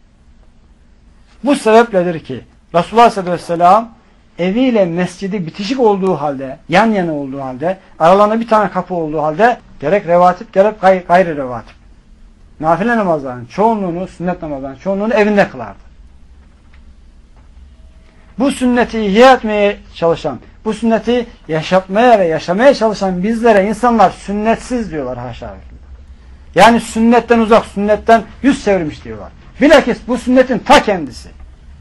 Bu sebepledir ki Resulullah Aleyhisselatü Vesselam eviyle mescidi bitişik olduğu halde, yan yana olduğu halde, aralarında bir tane kapı olduğu halde gerek revatip gerek gayri revatip, nafile namazların çoğunluğunu, sünnet namazların çoğunluğunu evinde kılardı. Bu sünneti ihya etmeye çalışan, bu sünneti yaşatmaya ve yaşamaya çalışan bizlere insanlar sünnetsiz diyorlar haşa. Yani sünnetten uzak, sünnetten yüz çevirmiş diyorlar. Bilakis bu sünnetin ta kendisi.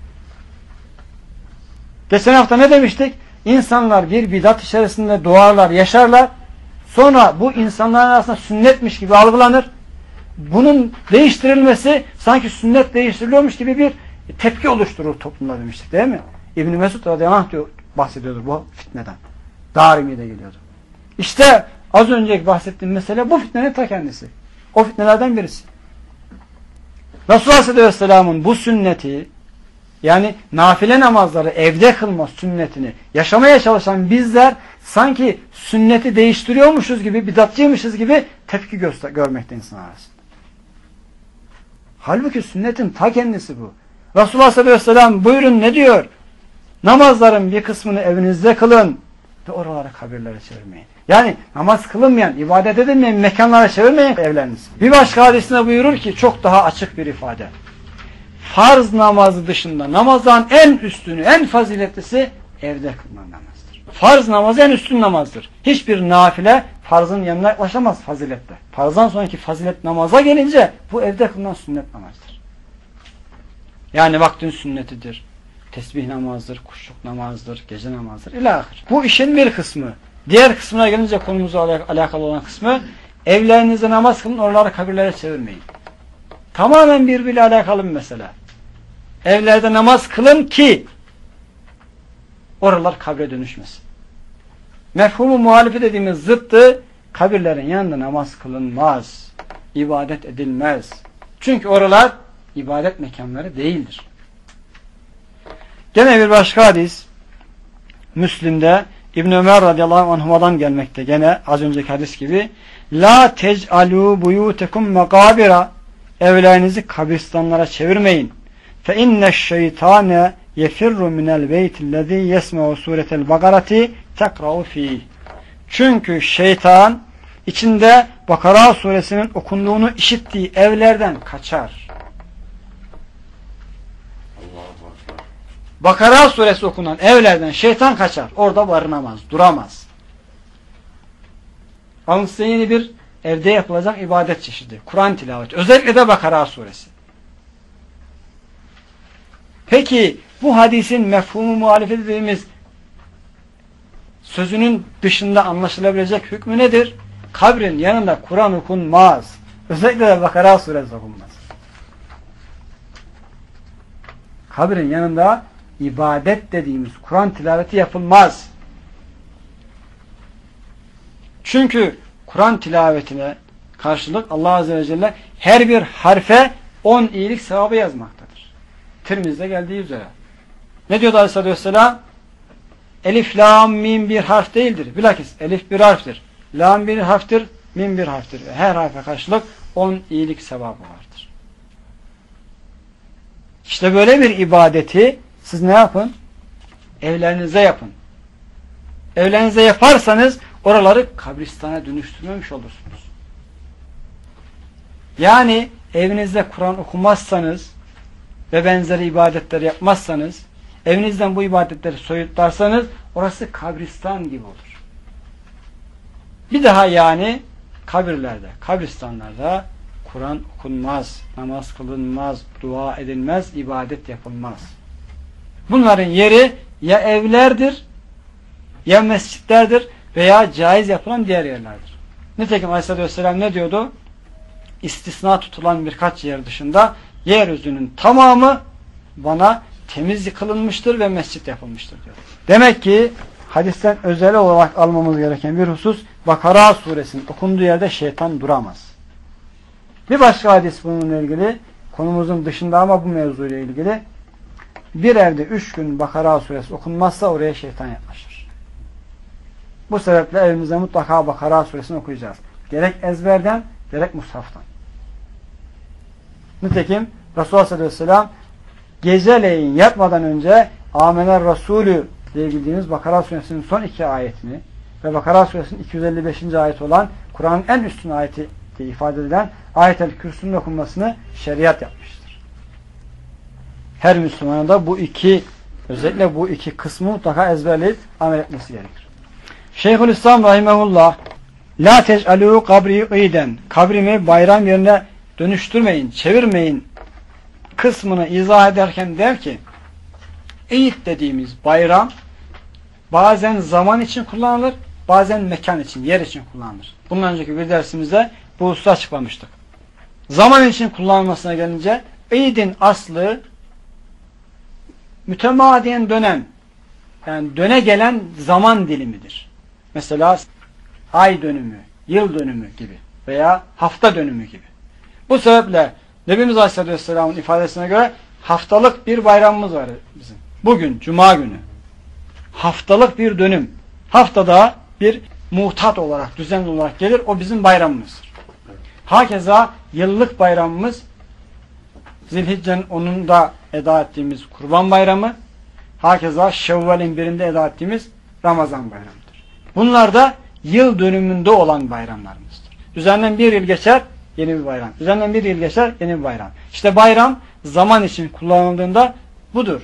Geçen hafta ne demiştik? İnsanlar bir bidat içerisinde doğarlar, yaşarlar. Sonra bu insanların arasında sünnetmiş gibi algılanır. Bunun değiştirilmesi sanki sünnet değiştiriliyormuş gibi bir tepki oluşturur toplumda demiştik, değil mi? İbn-i Mesud radıyallahu anh bahsediyordur bu fitneden. Darimi'de geliyordu. İşte az önceki bahsettiğim mesele bu fitnenin ta kendisi. O fitnelerden birisi. Resulullah Aleyhisselam'ın bu sünneti, yani nafile namazları evde kılma sünnetini yaşamaya çalışan bizler sanki sünneti değiştiriyormuşuz gibi, bidatçıymışız gibi tepki görmekte insan arasında. Halbuki sünnetin ta kendisi bu. Resulullah Aleyhisselam buyurun ne diyor? Namazların bir kısmını evinizde kılın ve oraları kabirlere çevirmeyin. Yani namaz kılınmayan, ibadet edilmeyen mekanlara çevirmeyin evlerinizi. Bir başka hadisinde buyurur ki çok daha açık bir ifade. Farz namazı dışında namazdan en üstünü, en faziletlisi evde kılınan namazdır. Farz namazı en üstün namazdır. Hiçbir nafile farzın yanına yaklaşamaz fazilette. Farzdan sonraki fazilet namaza gelince bu evde kılınan sünnet namazdır. Yani vaktin sünnetidir. Tesbih namazdır, kuşluk namazdır, gece namazdır ilahir. Bu işin bir kısmı. Diğer kısmına gelince konumuzla alakalı olan kısmı, evlerinizde namaz kılın, oraları kabirlere çevirmeyin. Tamamen birbiriyle alakalı bir mesele. Evlerde namaz kılın ki oralar kabre dönüşmesin. Mefhumu muhalifi dediğimiz zıttı, kabirlerin yanında namaz kılınmaz, ibadet edilmez. Çünkü oralar ibadet mekanları değildir. Gene bir başka hadis Müslim'de İbn Ömer radıyallahu anhuma'dan gelmekte. Gene az önceki hadis gibi. La tec'alû buyûtekum mekâbira, evlerinizi kabristanlara çevirmeyin. Fe inneşşeytâne yefirru minel beytillezî yesme'u sûretel bakarati tekra'u fîh. Çünkü şeytan içinde Bakara suresinin okunduğunu işittiği evlerden kaçar. Bakara suresi okunan evlerden şeytan kaçar. Orada barınamaz, duramaz. Alın size yeni bir evde yapılacak ibadet çeşidi. Kur'an tilaveti. Özellikle de Bakara suresi. Peki bu hadisin mefhumu muhalifi dediğimiz sözünün dışında anlaşılabilecek hükmü nedir? Kabrin yanında Kur'an okunmaz. Özellikle de Bakara suresi okunmaz. Kabrin yanında ibadet dediğimiz Kur'an tilaveti yapılmaz. Çünkü Kur'an tilavetine karşılık Allah Azze ve Celle her bir harfe 10 iyilik sevabı yazmaktadır. Tirmiz'de geldiği üzere. Ne diyordu Aleyhisselatü Vesselam? Elif, lam, mim bir harf değildir. Bilakis elif bir harftir. Lam bir harftir, mim bir harftir. Her harfe karşılık 10 iyilik sevabı vardır. İşte böyle bir ibadeti siz ne yapın? Evlerinize yapın. Evlerinize yaparsanız oraları kabristana dönüştürmemiş olursunuz. Yani evinizde Kur'an okumazsanız ve benzeri ibadetleri yapmazsanız, evinizden bu ibadetleri soyutlarsanız orası kabristan gibi olur. Bir daha yani kabirlerde, kabristanlarda Kur'an okunmaz, namaz kılınmaz, dua edilmez, ibadet yapılmaz. Bunların yeri ya evlerdir, ya mescitlerdir veya caiz yapılan diğer yerlerdir. Nitekim Aleyhisselatü Vesselam ne diyordu? İstisna tutulan birkaç yer dışında yeryüzünün tamamı bana temiz kılınmıştır ve mescit yapılmıştır diyor. Demek ki hadisten özel olarak almamız gereken bir husus, Bakara suresinin okunduğu yerde şeytan duramaz. Bir başka hadis bununla ilgili, konumuzun dışında ama bu mevzuyla ilgili, bir evde 3 gün Bakara suresi okunmazsa oraya şeytan yaklaşır. Bu sebeple evimizde mutlaka Bakara suresini okuyacağız. Gerek ezberden, gerek mushaftan. Nitekim Resulullah sallallahu aleyhi ve sellem geceleyin yatmadan önce Amener Resulü diye bildiğimiz Bakara suresinin son 2 ayetini ve Bakara suresinin 255. ayeti olan Kur'an'ın en üstün ayeti diye ifade edilen Ayet-el Kürsü'nün okunmasını şeriat yapmıştır. Her Müslümanın da özellikle bu iki kısmı mutlaka ezberleyip amel etmesi gerekir. Şeyhülislam rahimehullah La tec'alû kabri iden, kabrimi bayram yerine dönüştürmeyin, çevirmeyin kısmını izah ederken der ki, İd dediğimiz bayram bazen zaman için kullanılır, bazen mekan için, yer için kullanılır. Bundan önceki bir dersimizde bu hususu açıklamıştık. Zaman için kullanılmasına gelince İd'in aslı mütemadiyen dönem, yani döne gelen zaman dilimidir. Mesela ay dönümü, yıl dönümü gibi veya hafta dönümü gibi. Bu sebeple Nebimiz Aleyhisselatü Vesselam'ın ifadesine göre haftalık bir bayramımız var bizim. Bugün Cuma günü. Haftalık bir dönüm. Haftada bir muhtat olarak, düzenli olarak gelir. O bizim bayramımızdır. Hakeza yıllık bayramımız Zilhicce'nin 10'unda eda ettiğimiz Kurban Bayramı. Hakeza Şevval'in 1'inde eda ettiğimiz Ramazan Bayramı'dır. Bunlar da yıl dönümünde olan bayramlarımızdır. Üzerinden bir yıl geçer, yeni bir bayram. Üzerinden bir yıl geçer, yeni bir bayram. İşte bayram zaman için kullanıldığında budur.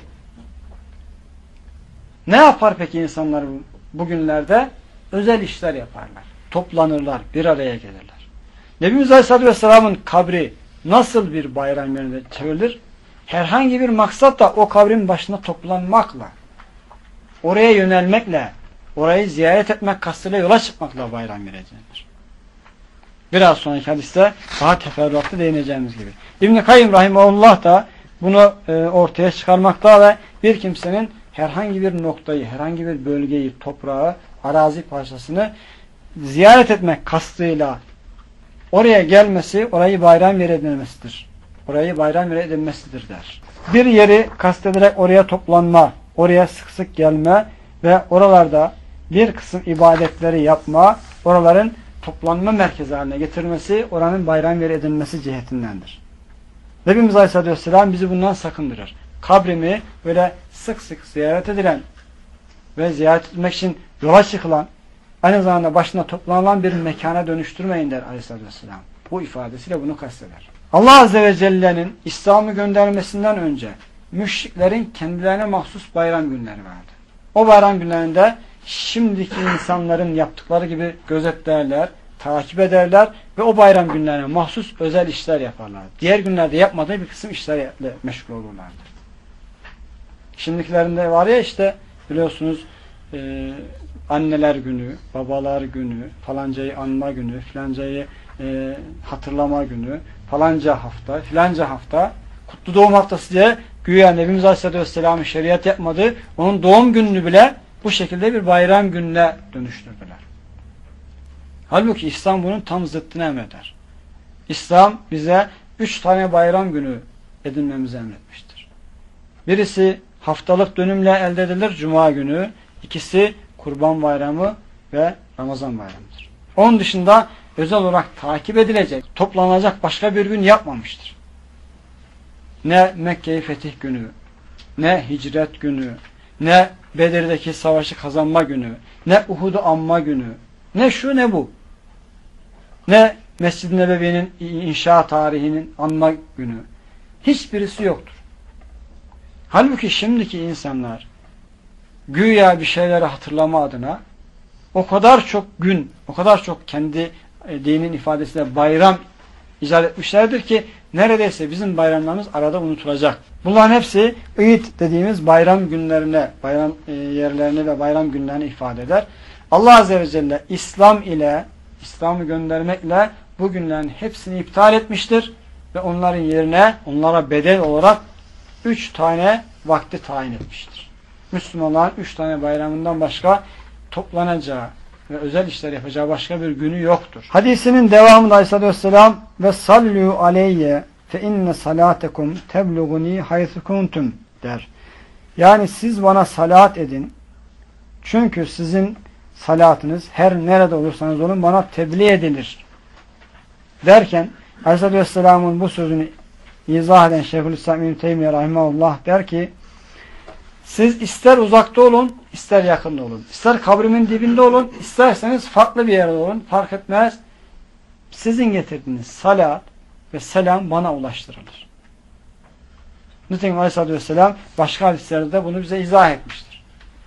Ne yapar peki insanlar bugünlerde? Özel işler yaparlar. Toplanırlar, bir araya gelirler. Nebimiz Aleyhisselatü Vesselam'ın kabri nasıl bir bayram yerine çevrilir? Herhangi bir maksatla o kabrin başına toplanmakla, oraya yönelmekle, orayı ziyaret etmek kastıyla yola çıkmakla bayram vereceğidir. Biraz sonraki hadiste daha teferruatlı değineceğimiz gibi. İbn-i Kayyim Rahimahullah da bunu ortaya çıkarmakta ve bir kimsenin herhangi bir noktayı, herhangi bir bölgeyi, toprağı, arazi parçasını ziyaret etmek kastıyla oraya gelmesi, orayı bayram yeri edilmesidir. Orayı bayram yeri edilmesidir der. Bir yeri kastederek oraya toplanma, oraya sık sık gelme ve oralarda bir kısım ibadetleri yapma, oraların toplanma merkezi haline getirmesi, oranın bayram yeri edilmesi cihetindendir. Nebimiz Aleyhisselatü Vesselam bizi bundan sakındırır. Kabrimi böyle sık sık ziyaret edilen ve ziyaret etmek için yola çıkılan, aynı zamanda başına toplanılan bir mekana dönüştürmeyin der Aleyhisselatü Vesselam. Bu ifadesiyle bunu kasteder. Allah Azze ve Celle'nin İslam'ı göndermesinden önce müşriklerin kendilerine mahsus bayram günleri vardı. O bayram günlerinde şimdiki insanların yaptıkları gibi gözetlerler, takip ederler ve o bayram günlerine mahsus özel işler yaparlar. Diğer günlerde yapmadığı bir kısım işlerle meşgul olurlardı. Şimdikilerinde var ya işte biliyorsunuz anneler günü, babalar günü, falancayı anma günü, filancayı hatırlama günü, filanca hafta, kutlu doğum haftası diye güya Nebimiz Aleyhisselatü Vesselam'ın şeriat yapmadığı onun doğum gününü bile bu şekilde bir bayram gününe dönüştürdüler. Halbuki İslam bunun tam zıttını emreder. İslam bize 3 tane bayram günü edinmemizi emretmiştir. Birisi haftalık dönümle elde edilir Cuma günü. İkisi Kurban Bayramı ve Ramazan Bayramı'dır. Onun dışında özel olarak takip edilecek, toplanacak başka bir gün yapmamıştır. Ne Mekke-i Fetih günü, ne Hicret günü, ne Bedir'deki savaşı kazanma günü, ne Uhud'u anma günü, ne şu ne bu, ne Mescid-i Nebevi'nin inşa tarihinin anma günü. Hiçbirisi yoktur. Halbuki şimdiki insanlar güya bir şeyleri hatırlama adına o kadar çok gün, o kadar çok kendi dinin ifadesiyle bayram icat etmişlerdir ki neredeyse bizim bayramlarımız arada unutulacak. Bunların hepsi Eid dediğimiz bayram günlerine, bayram yerlerini ve bayram günlerini ifade eder. Allah Azze ve Celle İslam'ı göndermekle bu günlerin hepsini iptal etmiştir ve onların yerine onlara bedel olarak 3 tane vakti tayin etmiştir. Müslümanların 3 tane bayramından başka toplanacağı ve özel işler yapacağı başka bir günü yoktur. Hadisinin devamında Aleyhisselatü Vesselam ve sallu aleyye fe inne salatekum tebluguni haythu kuntum der. Yani siz bana salat edin. Çünkü sizin salatınız her nerede olursanız olun bana tebliğ edilir. Derken Aleyhisselatü Vesselam'ın bu sözünü izah eden Şeyhülislam İbn Teymiye rahimahullah der ki siz ister uzakta olun, ister yakında olun. İster kabrimin dibinde olun, isterseniz farklı bir yerde olun. Fark etmez. Sizin getirdiğiniz salat ve selam bana ulaştırılır. Nitekim Aleyhisselatü Vesselam başka hadislerde bunu bize izah etmiştir.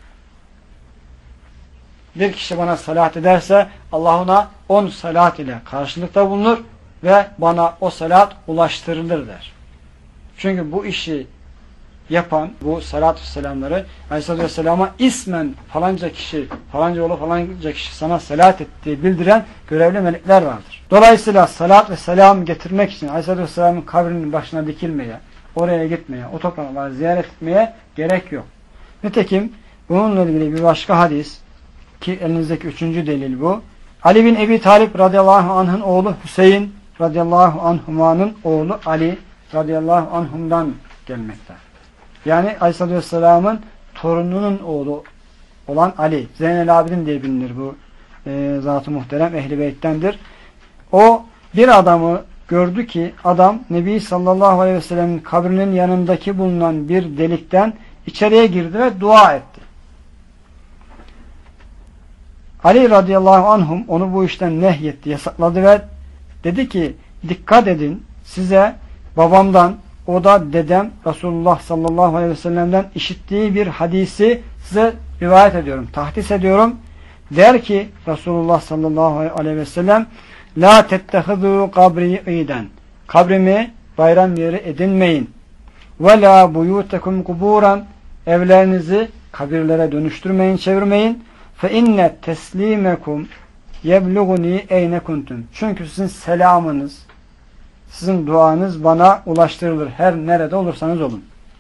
Bir kişi bana salat ederse Allah ona 10 salat ile karşılıkta bulunur ve bana o salat ulaştırılır der. Çünkü bu işi yapan bu salatü selamları Aleyhisselatü Vesselam'a ismen falanca kişi, falanca oğlu falanca kişi sana salat ettiği bildiren görevli melekler vardır. Dolayısıyla salat ve selam getirmek için Aleyhisselatü Vesselam'ın kabrinin başına dikilmeye, oraya gitmeye, o toprakları ziyaret etmeye gerek yok. Nitekim bununla ilgili bir başka hadis ki elinizdeki 3. delil bu. Ali bin Ebi Talib radıyallahu anh'ın oğlu Hüseyin radıyallahu anhumanın oğlu Ali radıyallahu anhumdan gelmekte. Yani Aleyhisselatü Vesselam'ın torununun oğlu olan Ali. Zeynel Abidin diye bilinir bu zat-ı muhterem Ehl-i Beyt'tendir. O bir adamı gördü ki adam Nebi sallallahu aleyhi ve sellem'in kabrinin yanındaki bulunan bir delikten içeriye girdi ve dua etti. Ali radıyallahu anhum onu bu işten nehyetti, yasakladı ve dedi ki dikkat edin size babamdan o da dedem Resulullah sallallahu aleyhi ve sellem'den işittiği bir hadisi size rivayet ediyorum, tahdis ediyorum. Der ki Resulullah sallallahu aleyhi ve sellem la tettehizu kabri iden. Kabrimi bayram yeri edinmeyin. Ve la buyutekum kuburan. Evlerinizi kabirlere dönüştürmeyin, çevirmeyin. Fe inne teslimekum yebluguni eyne kuntum. Çünkü sizin selamınız, sizin duanız bana ulaştırılır. Her nerede olursanız olun.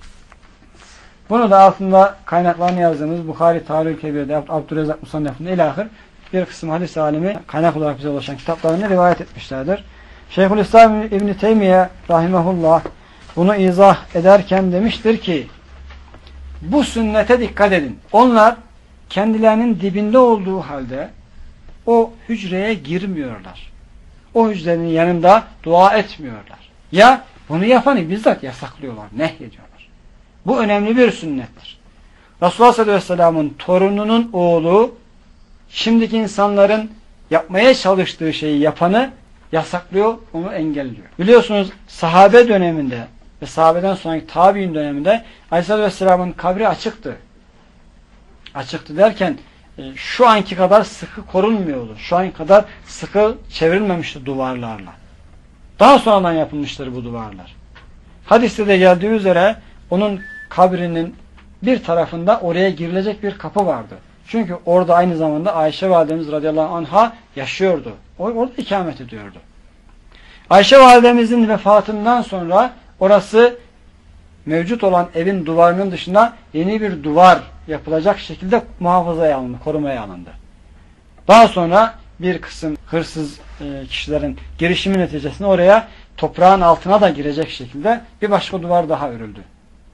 Bunu da altında kaynaklarını yazdığımız Bukhari Tarih-i Kebir'de Abdurrezzak Musannef'inde ilahir bir kısım hadis alimi kaynak olarak bize ulaşan kitaplarını rivayet etmişlerdir. Şeyhülislam İbn Teymiye rahimehullah bunu izah ederken demiştir ki bu sünnete dikkat edin. Onlar kendilerinin dibinde olduğu halde o hücreye girmiyorlar. O hücrenin yanında dua etmiyorlar. Ya bunu yapanı bizzat yasaklıyorlar, nehyediyorlar. Bu önemli bir sünnettir. Resulullah sallallahu aleyhi ve sellem'in torununun oğlu şimdiki insanların yapmaya çalıştığı şeyi yapanı yasaklıyor, onu engelliyor. Biliyorsunuz sahabe döneminde ve sahabeden sonraki tabi'in döneminde Aleyhisselatü Vesselam'ın kabri açıktı. Açıktı derken şu anki kadar sıkı korunmuyordu. Şu anki kadar sıkı çevrilmemişti duvarlarla. Daha sonradan yapılmıştır bu duvarlar. Hadiste de geldiği üzere onun kabrinin bir tarafında oraya girilecek bir kapı vardı. Çünkü orada aynı zamanda Ayşe validemiz radıyallahu anha yaşıyordu. Orada ikamet ediyordu. Ayşe validemizin vefatından sonra orası mevcut olan evin duvarının dışında yeni bir duvar yapılacak şekilde muhafazaya alındı, korumaya alındı. Daha sonra bir kısım hırsız kişilerin girişimi neticesinde oraya toprağın altına da girecek şekilde bir başka duvar daha örüldü.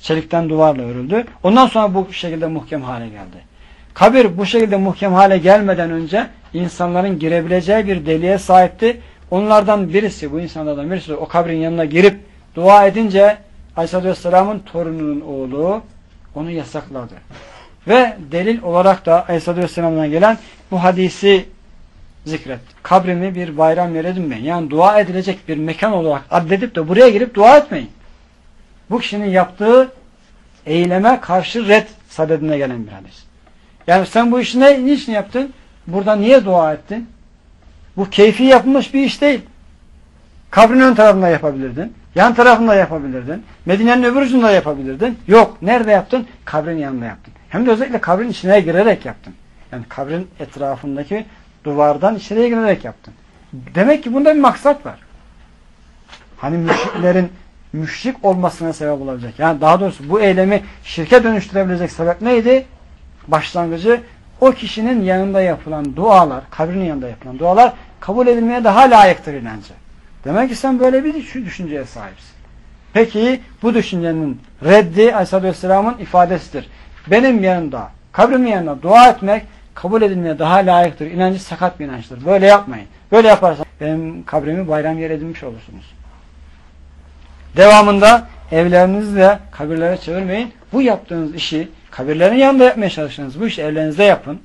Çelikten duvarla örüldü. Ondan sonra bu şekilde muhkem hale geldi. Kabir bu şekilde muhkem hale gelmeden önce insanların girebileceği bir deliğe sahipti. Onlardan birisi, bu insanlardan birisi o kabrin yanına girip dua edince Aleyhisselatü Vesselam'ın torununun oğlu onu yasakladı. Ve delil olarak da Aleyhisselatü Vesselam'dan gelen bu hadisi zikretti. Kabrimi bir bayram yeri edinmeyin. Yani dua edilecek bir mekan olarak addedip de buraya girip dua etmeyin. Bu kişinin yaptığı eyleme karşı red sadedine gelen bir hadis. Yani sen bu işi niçin yaptın? Burada niye dua ettin? Bu keyfi yapılmış bir iş değil. Kabrin ön tarafında yapabilirdin. Yan tarafında yapabilirdin. Medine'nin öbür ucunda yapabilirdin. Yok. Nerede yaptın? Kabrin yanında yaptın. Hem de özellikle kabrin içine girerek yaptın. Yani kabrin etrafındaki duvardan içeriye girerek yaptın. Demek ki bunda bir maksat var. Hani müşriklerin müşrik olmasına sebep olacak. Yani daha doğrusu bu eylemi şirke dönüştürebilecek sebep neydi? Başlangıcı o kişinin yanında yapılan dualar, kabrin yanında yapılan dualar kabul edilmeye daha layıktır inancı. Demek ki sen böyle bir düşünceye sahipsin. Peki bu düşüncenin reddi Aleyhisselatü Vesselam'ın ifadesidir. Benim yanımda, kabrimin yanında dua etmek kabul edilmeye daha layıktır. İnancı sakat bir inançtır. Böyle yapmayın. Böyle yaparsanız benim kabrimi bayram yer edinmiş olursunuz. Devamında evlerinizi de kabirlere çevirmeyin. Bu yaptığınız işi kabirlerin yanında yapmaya çalışınız. Bu işi evlerinizde yapın.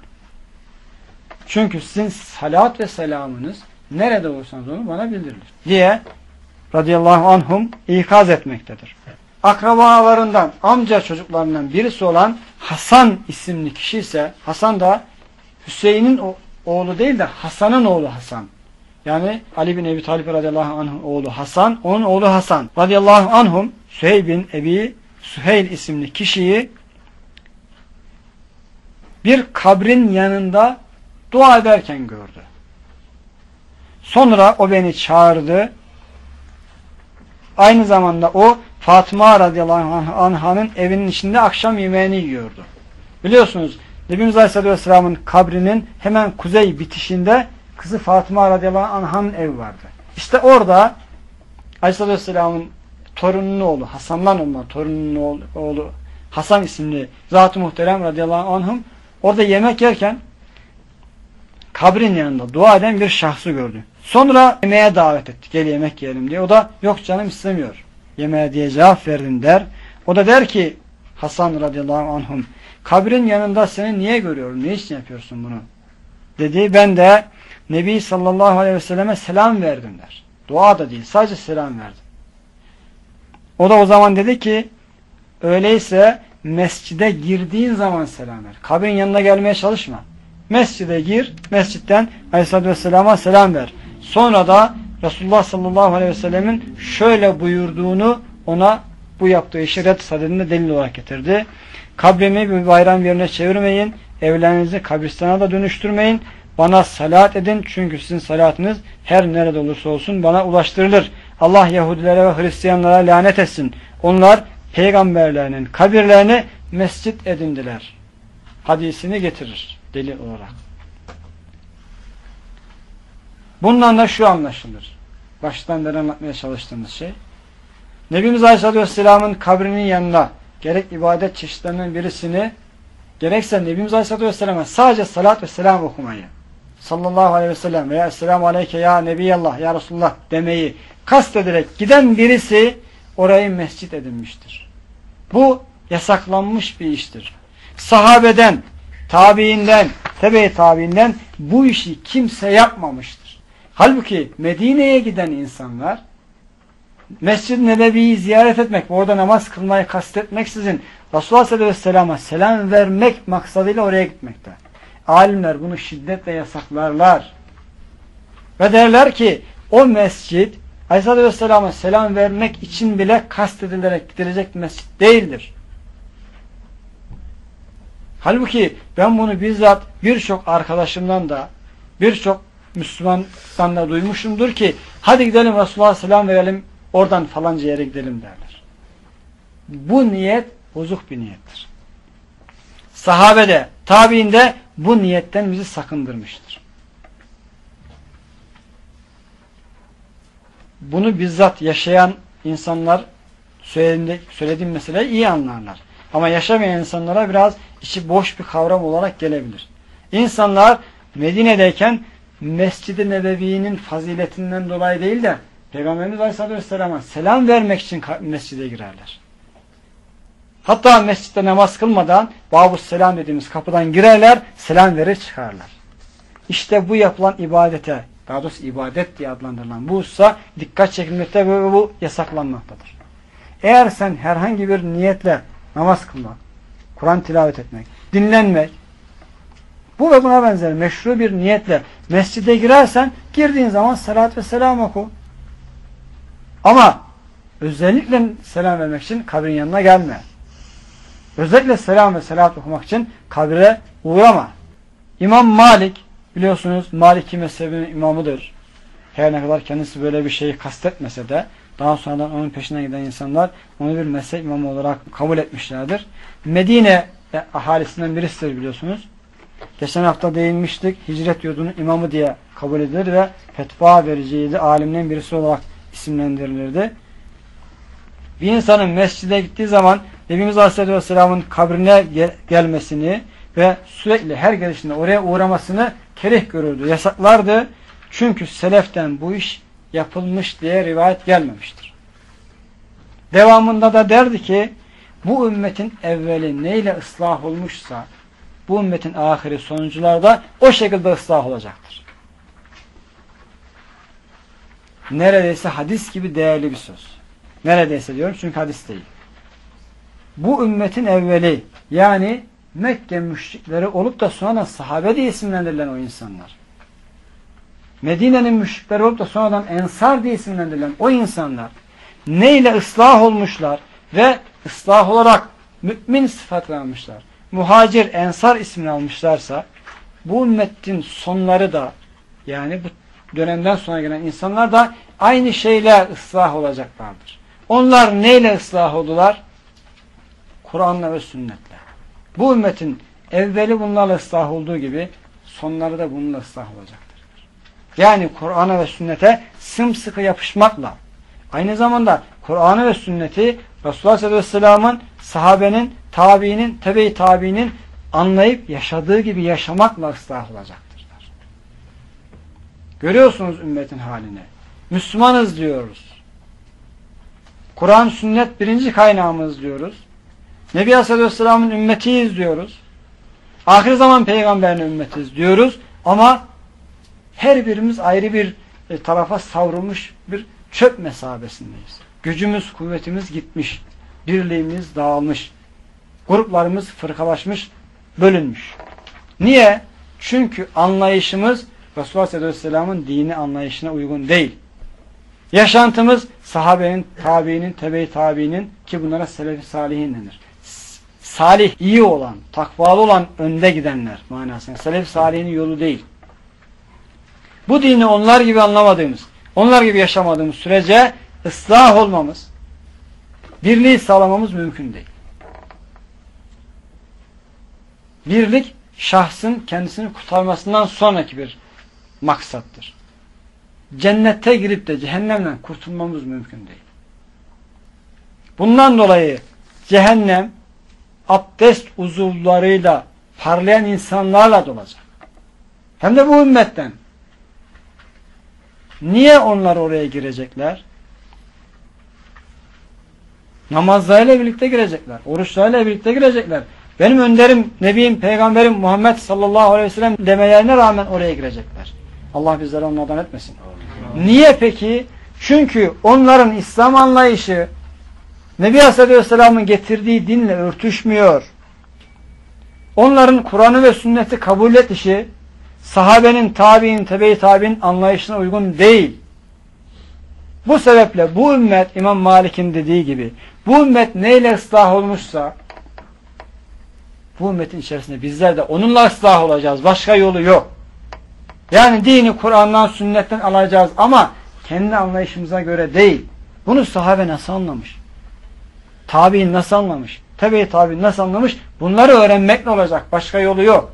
Çünkü sizin salat ve selamınız nerede olursanız onu bana bildirilir diye radıyallahu anhum ikaz etmektedir. Akrabalarından, amca çocuklarından birisi olan Hasan isimli kişi ise, Hasan da Hüseyin'in oğlu değil de Hasan'ın oğlu Hasan. Yani Ali bin Ebi Talib radıyallahu anh'ın oğlu Hasan, onun oğlu Hasan radıyallahu anhum Süheyl bin Ebi Süheyl isimli kişiyi bir kabrin yanında dua ederken gördü. Sonra o beni çağırdı. Aynı zamanda o Fatıma radıyallahu anh'ın evinin içinde akşam yemeğini yiyordu. Biliyorsunuz Nebimiz Aleyhisselatü Vesselam'ın kabrinin hemen kuzey bitişinde kızı Fatıma radıyallahu anh'ın evi vardı. İşte orada Aleyhisselatü Vesselam'ın torununun oğlu, Hasan'dan olma torununun oğlu Hasan isimli Zat-ı Muhterem radıyallahu anh'ım orada yemek yerken kabrin yanında dua eden bir şahsı gördü. Sonra yemeğe davet etti. Gel yemek yiyelim diye. O da yok canım istemiyor. Yemeğe diye cevap verdim der. O da der ki Hasan radıyallahu anhum kabrin yanında seni niye görüyorum? Ne için yapıyorsun bunu? Dedi. Ben de Nebi sallallahu aleyhi ve selleme selam verdim der. Dua da değil. Sadece selam verdim. O da o zaman dedi ki öyleyse mescide girdiğin zaman selam ver. Kabrin yanına gelmeye çalışma. Mescide gir. Mescitten Aleyhisselatü Vesselam'a selam ver. Sonra da Resulullah sallallahu aleyhi ve sellemin şöyle buyurduğunu ona bu yaptığı işi red sadedinde delil olarak getirdi. Kabrimi bir bayram yerine çevirmeyin. Evlerinizi kabristana da dönüştürmeyin. Bana salat edin. Çünkü sizin salatınız her nerede olursa olsun bana ulaştırılır. Allah Yahudilere ve Hristiyanlara lanet etsin. Onlar peygamberlerinin kabirlerini mescit edindiler. Hadisini getirir delil olarak. Bundan da şu anlaşılır. Baştan beri anlatmaya çalıştığımız şey. Nebimiz Aleyhisselatü Vesselam'ın kabrinin yanında gerek ibadet çeşitlerinden birisini gerekse Nebimiz Aleyhisselatü Vesselam'a sadece salat ve selam okumayı sallallahu aleyhi ve sellem veya esselamu aleyke ya Nebiyallah ya Resulullah demeyi kastederek giden birisi orayı mescit edinmiştir. Bu yasaklanmış bir iştir. Sahabeden, tabiinden, tebe-i tabiinden bu işi kimse yapmamıştır. Halbuki Medine'ye giden insanlar Mescid-i Nebevi'yi ziyaret etmek, orada namaz kılmayı kastetmeksizin Resulullah sallallahu aleyhi ve sellem'e selam vermek maksadıyla oraya gitmekte. Alimler bunu şiddetle yasaklarlar. Ve derler ki o mescid Aleyhisselatü Vesselam'a selam vermek için bile kastedilerek gidilecek bir mescid değildir. Halbuki ben bunu bizzat birçok arkadaşımdan da birçok Müslümandan da duymuşumdur ki hadi gidelim Resulullah'a selam verelim oradan falanca yere gidelim derler. Bu niyet bozuk bir niyettir. Sahabede, tabiinde bu niyetten bizi sakındırmıştır. Bunu bizzat yaşayan insanlar söylediğim meseleyi iyi anlarlar. Ama yaşamayan insanlara biraz içi boş bir kavram olarak gelebilir. İnsanlar Medine'deyken Mescid-i Nebevi'nin faziletinden dolayı değil de Peygamberimiz Aleyhisselatü Vesselam'a selam vermek için mescide girerler. Hatta mescitte namaz kılmadan Babus Selam dediğimiz kapıdan girerler, selam verir çıkarlar. İşte bu yapılan ibadete, daha doğrusu ibadet diye adlandırılan bu hususa dikkat çekilmekte ve bu yasaklanmaktadır. Eğer sen herhangi bir niyetle namaz kılmak, Kur'an tilavet etmek, dinlenmek, bu ve buna benzer meşru bir niyetle mescide girersen girdiğin zaman salat ve selam oku. Ama özellikle selam vermek için kabrin yanına gelme. Özellikle selam ve selat okumak için kabre uğrama. İmam Malik, biliyorsunuz Maliki mezhebinin imamıdır. Her ne kadar kendisi böyle bir şeyi kastetmese de daha sonradan onun peşinden giden insanlar onu bir mezhep imamı olarak kabul etmişlerdir. Medine ahalisinden birisidir biliyorsunuz. Geçen hafta değinmiştik. Hicret yurdunun imamı diye kabul edilir ve fetva vericiydi. Alimlerin birisi olarak isimlendirilirdi. Bir insanın mescide gittiği zaman Nebimiz Aleyhisselatü Vesselam'ın kabrine gelmesini ve sürekli her gelişinde oraya uğramasını kerih görürdü, yasaklardı. Çünkü seleften bu iş yapılmış diye rivayet gelmemiştir. Devamında da derdi ki bu ümmetin evveli neyle ıslah olmuşsa bu ümmetin ahiri sonuncularda o şekilde ıslah olacaktır. Neredeyse hadis gibi değerli bir söz. Neredeyse diyorum çünkü hadis değil. Bu ümmetin evveli yani Mekke müşrikleri olup da sonradan sahabe diye isimlendirilen o insanlar. Medine'nin müşrikleri olup da sonradan ensar diye isimlendirilen o insanlar neyle ıslah olmuşlar ve ıslah olarak mümin sıfatı almışlar. Muhacir, ensar ismini almışlarsa bu ümmetin sonları da yani bu dönemden sonra gelen insanlar da aynı şeyle ıslah olacaklardır. Onlar neyle ıslah oldular? Kur'an'la ve sünnetle. Bu ümmetin evveli bunlarla ıslah olduğu gibi sonları da bununla ıslah olacaktır. Yani Kur'an'a ve sünnete sımsıkı yapışmakla aynı zamanda Kur'an'ı ve sünneti Resulullah sallallahu aleyhi ve sellem'in, sahabenin, tabiinin, tebe-i tabiinin anlayıp yaşadığı gibi yaşamakla ıslah olacaktırlar. Görüyorsunuz ümmetin halini. Müslümanız diyoruz. Kur'an, sünnet birinci kaynağımız diyoruz. Nebi Aleyhisselatü Vesselam'ın ümmetiyiz diyoruz. Ahir zaman peygamberin ümmetiyiz diyoruz. Ama her birimiz ayrı bir tarafa savrulmuş bir çöp mesabesindeyiz. Gücümüz, kuvvetimiz gitmiş. Birliğimiz dağılmış. Gruplarımız fırkalaşmış, bölünmüş. Niye? Çünkü anlayışımız Resulullah sallallahu aleyhi ve sellem'in dini anlayışına uygun değil. Yaşantımız sahabenin, tabiinin, tebe-i tabiinin ki bunlara selef-i salihin denir. Salih, iyi olan, takvalı olan önde gidenler manasında. Selef-i salihin yolu değil. Bu dini onlar gibi anlamadığımız, onlar gibi yaşamadığımız sürece ıslah olmamız, birliği sağlamamız mümkün değil. Birlik, şahsın kendisini kurtarmasından sonraki bir maksattır. Cennete girip de cehennemden kurtulmamız mümkün değil. Bundan dolayı cehennem abdest uzuvlarıyla parlayan insanlarla dolacak. Hem de bu ümmetten. Niye onlar oraya girecekler? Namazlarıyla birlikte girecekler. Oruçlarıyla birlikte girecekler. Benim önderim, nebiyim, peygamberim Muhammed sallallahu aleyhi ve sellem demelerine rağmen oraya girecekler. Allah bizleri onlardan etmesin. Niye peki? Çünkü onların İslam anlayışı Nebi Aleyhisselatü Vesselam'ın getirdiği dinle örtüşmüyor. Onların Kur'an'ı ve sünneti kabul etişi sahabenin, tabi'in, tebe-i tabi'in anlayışına uygun değil. Bu sebeple bu ümmet İmam Malik'in dediği gibi bu ümmet neyle ıslah olmuşsa bu ümmetin içerisinde bizler de onunla ıslah olacağız. Başka yolu yok. Yani dini Kur'an'dan, sünnetten alacağız ama kendi anlayışımıza göre değil. Bunu sahabe nasıl anlamış? Tabi'in nasıl anlamış? Tebe-i tabi'in nasıl anlamış? Bunları öğrenmekle olacak. Başka yolu yok.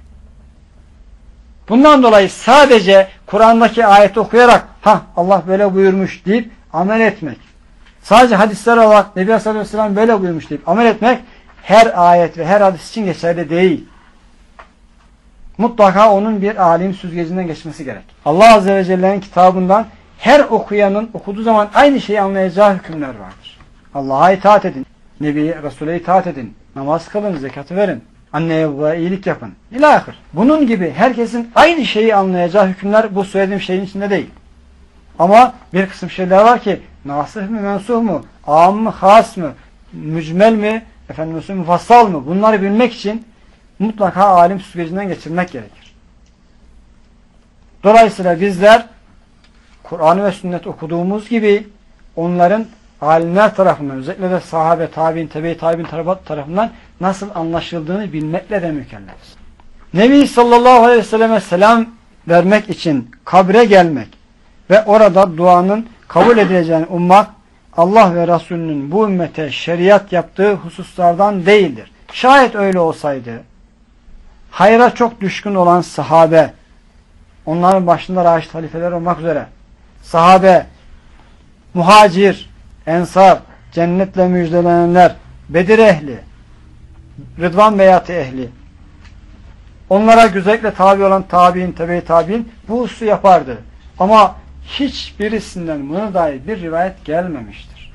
Bundan dolayı sadece Kur'an'daki ayeti okuyarak Allah böyle buyurmuş deyip amel etmek. Sadece hadisler olarak Nebi Aleyhisselam böyle buyurmuş deyip amel etmek her ayet ve her hadis için geçerli değil. Mutlaka onun bir alim süzgecinden geçmesi gerek. Allah Azze ve Celle'nin kitabından her okuyanın okuduğu zaman aynı şeyi anlayacağı hükümler vardır. Allah'a itaat edin. Nebi'ye, Resul'e itaat edin. Namaz kılın, zekatı verin. Anneye babaya iyilik yapın. İlahir. Bunun gibi herkesin aynı şeyi anlayacağı hükümler bu söylediğim şeyin içinde değil. Ama bir kısım şeyler var ki nasih mi, mensuh mu, am mı, has mı, mücmel mi, mufassal mı? Bunları bilmek için mutlaka alim süzgecinden geçirmek gerekir. Dolayısıyla bizler Kur'an ve sünnet okuduğumuz gibi onların alimler tarafından, özellikle de sahabe, tabi'in, tebe-i tabi'in tarafından nasıl anlaşıldığını bilmekle de mükellefiz. Nebi sallallahu aleyhi ve selleme selam vermek için kabre gelmek ve orada duanın kabul edileceğini ummak, Allah ve Resulünün bu ümmete şeriat yaptığı hususlardan değildir. Şayet öyle olsaydı, hayra çok düşkün olan sahabe, onların başında raşid halifeler olmak üzere, sahabe, muhacir, ensar, cennetle müjdelenenler, Bedir ehli, Rıdvan beyatı ehli, onlara güzellikle tabi olan tabi'in, tebe-i tabi'in bu hususu yapardı. Ama hiçbirisinden buna dair bir rivayet gelmemiştir.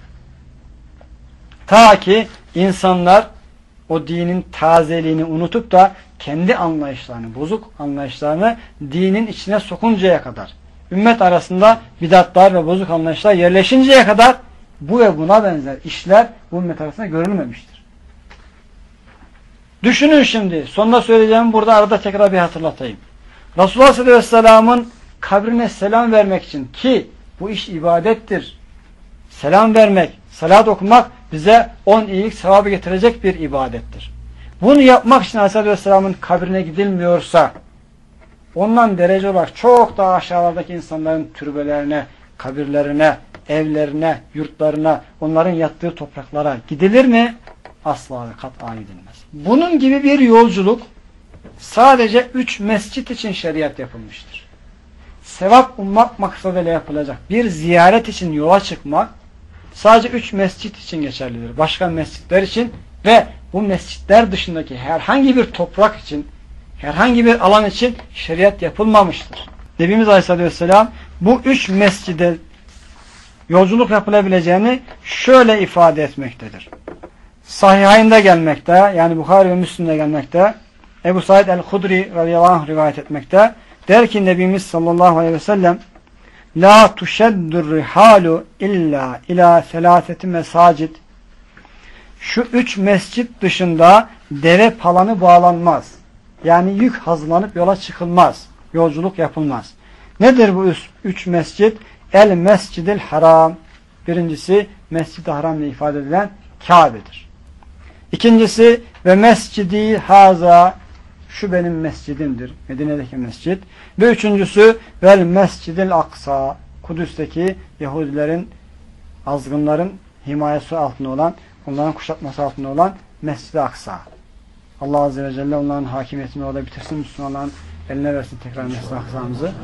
Ta ki insanlar o dinin tazeliğini unutup da kendi anlayışlarını, bozuk anlayışlarını dinin içine sokuncaya kadar, ümmet arasında bidatlar ve bozuk anlayışlar yerleşinceye kadar bu ve buna benzer işler bu ümmet arasında görülmemiştir. Düşünün şimdi, sonunda söyleyeceğimi burada arada tekrar bir hatırlatayım. Resulullah sallallahu aleyhi ve sellem'in kabrine selam vermek için, ki bu iş ibadettir. Selam vermek, salat okumak bize 10 iyilik sevabı getirecek bir ibadettir. Bunu yapmak için Aleyhisselatü Vesselam'ın kabrine gidilmiyorsa, ondan derece olarak çok daha aşağılardaki insanların türbelerine, kabirlerine, evlerine, yurtlarına, onların yattığı topraklara gidilir mi? Asla ve kat'a gidilmez. Bunun gibi bir yolculuk sadece 3 mescit için şeriat yapılmıştır. Sevap ummak maksadıyla yapılacak bir ziyaret için yola çıkmak sadece 3 mescit için geçerlidir. Başka mescitler için ve bu mescitler dışındaki herhangi bir toprak için, herhangi bir alan için şeriat yapılmamıştır. Nebimiz Aleyhisselatü Vesselam bu 3 mescide yolculuk yapılabileceğini şöyle ifade etmektedir. Sahihayinde gelmekte, yani Bukhari ve Müslim'de gelmekte, Ebu Said el-Hudri radıyallahu anh rivayet etmekte. Der ki Nebimiz sallallahu aleyhi ve sellem, La tuşeddur rihalu illa ila selâseti mesacid. Şu 3 mescit dışında deve palanı bağlanmaz. Yani yük hazırlanıp yola çıkılmaz. Yolculuk yapılmaz. Nedir bu 3 mescit? El mescidil haram. Birincisi Mescid-i Haram ile ifade edilen Kabe'dir. İkincisi ve mescidi haza, şu benim mescidimdir. Medine'deki mescid. Ve üçüncüsü vel mescidil aksa, Kudüs'teki Yahudilerin, azgınların himayesi altında olan, onların kuşatması altında olan Mescid-i Aksa. Allah Azze ve Celle onların hakimiyetini orada bitirsin, Müslümanların eline versin tekrar Mescid-i Aksa'mızı.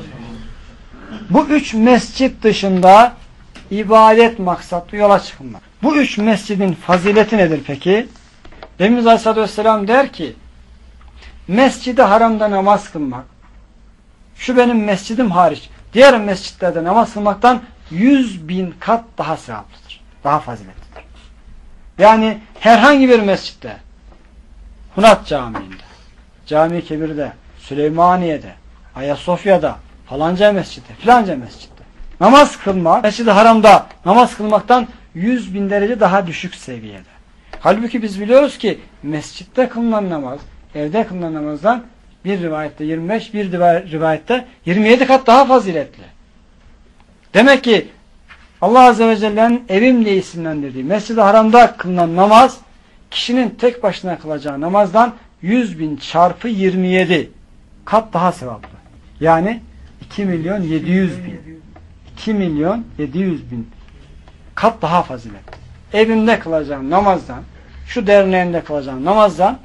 Bu 3 mescit dışında ibadet maksatlı yola çıkılmak. Bu 3 mescidin fazileti nedir peki? Efendimiz Aleyhisselatü Vesselam der ki, Mescid-i Haram'da namaz kılmak, şu benim mescidim hariç, diğer mescitlerde namaz kılmaktan 100.000 kat daha sevaplıdır. Daha faziletlidir. Yani herhangi bir mescitte, Hunat Camii'nde, Cami-i Kebir'de, Süleymaniye'de, Ayasofya'da, falanca mescitte, filanca mescitte namaz kılmak, Mescid-i Haram'da namaz kılmaktan 100.000 derece daha düşük seviyede. Halbuki biz biliyoruz ki mescitte kılınan namaz, evde kılınan namazdan bir rivayette 25, bir rivayette 27 kat daha faziletli. Demek ki Allah Azze ve Celle'nin evim diye isimlendirdiği Mescid-i Haram'da kılınan namaz, kişinin tek başına kılacağı namazdan 100.000 çarpı 27 kat daha sevaplı. Yani 2.700.000. 2.700.000 kat daha faziletli. Evimde kılacağım namazdan, şu derneğimde kılacağım namazdan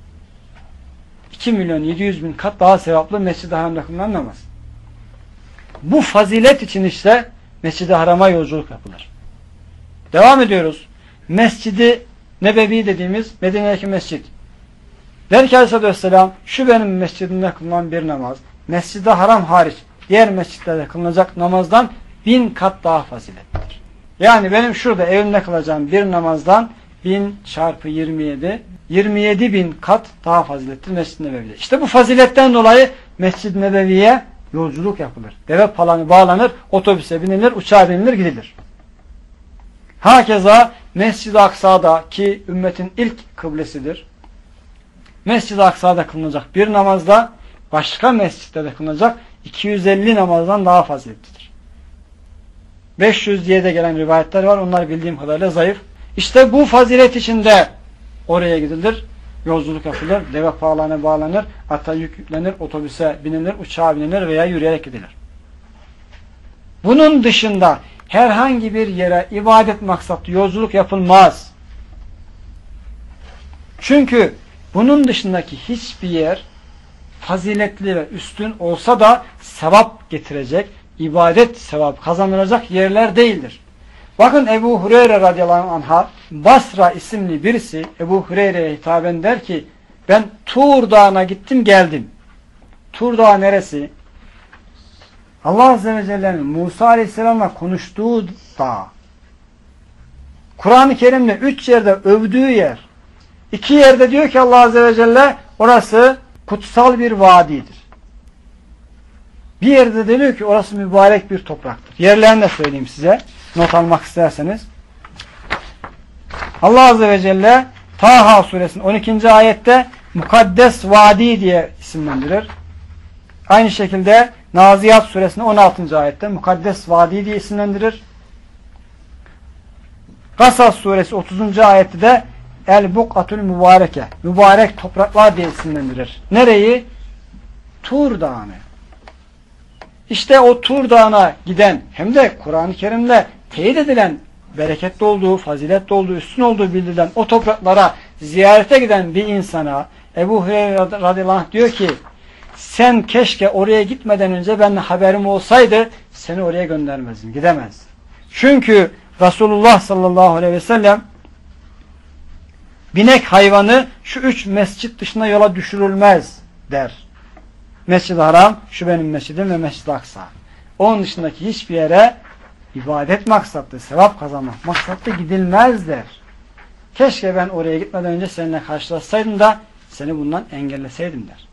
2.700.000 kat daha sevaplı Mescid-i Haram'da kılınan namaz. Bu fazilet için işte Mescid-i Haram'a yolculuk yapılır. Devam ediyoruz. Mescid-i Nebevi dediğimiz Medine'deki mescid. Der ki Aleyhisselatü Vesselam, şu benim mescidimde kılınan bir namaz, Mescid-i Haram hariç diğer mescitlerde kılınacak namazdan 1000 kat daha faziletlidir. Yani benim şurada evimde kılacağım bir namazdan 1000 çarpı 27.000 kat daha faziletlidir Mescid-i Nebevi'de. İşte bu faziletten dolayı Mescid-i Nebevi'ye yolculuk yapılır. Deve palanı bağlanır, otobüse binilir, uçağa binilir, gidilir. Hakeza Mescid-i Aksa'da ki ümmetin ilk kıblesidir. Mescid-i Aksa'da kılınacak bir namazda başka mescitlerde kılınacak 250 namazdan daha faziletlidir. 500 diye de gelen rivayetler var. Onlar bildiğim kadarıyla zayıf. İşte bu fazilet içinde oraya gidilir. Yolculuk yapılır. Deve palanı bağlanır. Ata yüklenir. Otobüse binilir. Uçağa binilir veya yürüyerek gidilir. Bunun dışında herhangi bir yere ibadet maksatlı yolculuk yapılmaz. Çünkü bunun dışındaki hiçbir yer faziletli ve üstün olsa da sevap getirecek, ibadet sevap kazanılacak yerler değildir. Bakın Ebu Hureyre radıyallahu anh'a Basra isimli birisi Ebu Hureyre'ye hitaben der ki, ben Tur Dağı'na gittim geldim. Tur Dağı neresi? Allah Azze ve Celle'nin Musa Aleyhisselam'la konuştuğu dağ. Kur'an-ı Kerim'de 3 yerde övdüğü yer. 2 yerde diyor ki Allah Azze ve Celle orası kutsal bir vadidir. Bir yerde de diyor ki orası mübarek bir topraktır. Yerlerini de söyleyeyim size. Not almak isterseniz. Allah Azze ve Celle Taha suresinin 12. ayette Mukaddes Vadi diye isimlendirir. Aynı şekilde Naziyat suresinin 16. ayette Mukaddes Vadi diye isimlendirir. Kasas suresi 30. ayette de El-Buk'atul Mübareke, mübarek topraklar diye isimlendirir. Nereyi? Tur Dağı'nı. İşte o Tur Dağı'na giden hem de Kur'an-ı Kerim'de teyit edilen, bereketli olduğu, faziletli olduğu, üstün olduğu bildirilen o topraklara ziyarete giden bir insana Ebu Hureyre radıyallahu anh diyor ki, sen keşke oraya gitmeden önce benimle haberim olsaydı seni oraya göndermezdim, gidemez. Çünkü Resulullah sallallahu aleyhi ve sellem binek hayvanı şu 3 mescit dışında yola düşürülmez der. Mescid-i Haram, şu benim mescidim ve Mescid-i Aksa. Onun dışındaki hiçbir yere ibadet maksatlı, sevap kazanmak maksatlı gidilmez der. Keşke ben oraya gitmeden önce seninle karşılaşsaydım da seni bundan engelleseydim der.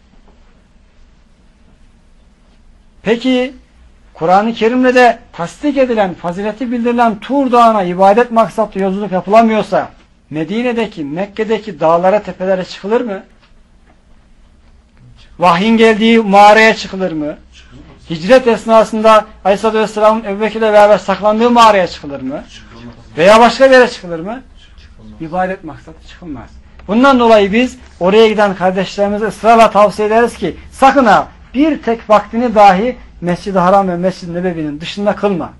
Peki Kur'an-ı Kerim'de de tasdik edilen, fazileti bildirilen Tur Dağı'na ibadet maksatlı yolculuk yapılamıyorsa Medine'deki, Mekke'deki dağlara, tepelere çıkılır mı? Vahyin geldiği mağaraya çıkılır mı? Hicret esnasında Aleyhisselatü Vesselam'ın Ebu Bekir'le beraber saklandığı mağaraya çıkılır mı? Veya başka bir yere çıkılır mı? İbadet maksatlı çıkılmaz. Bundan dolayı biz oraya giden kardeşlerimize ısrarla tavsiye ederiz ki sakın ha bir tek vaktini dahi Mescid-i Haram ve Mescid-i Nebevi'nin dışında kılma.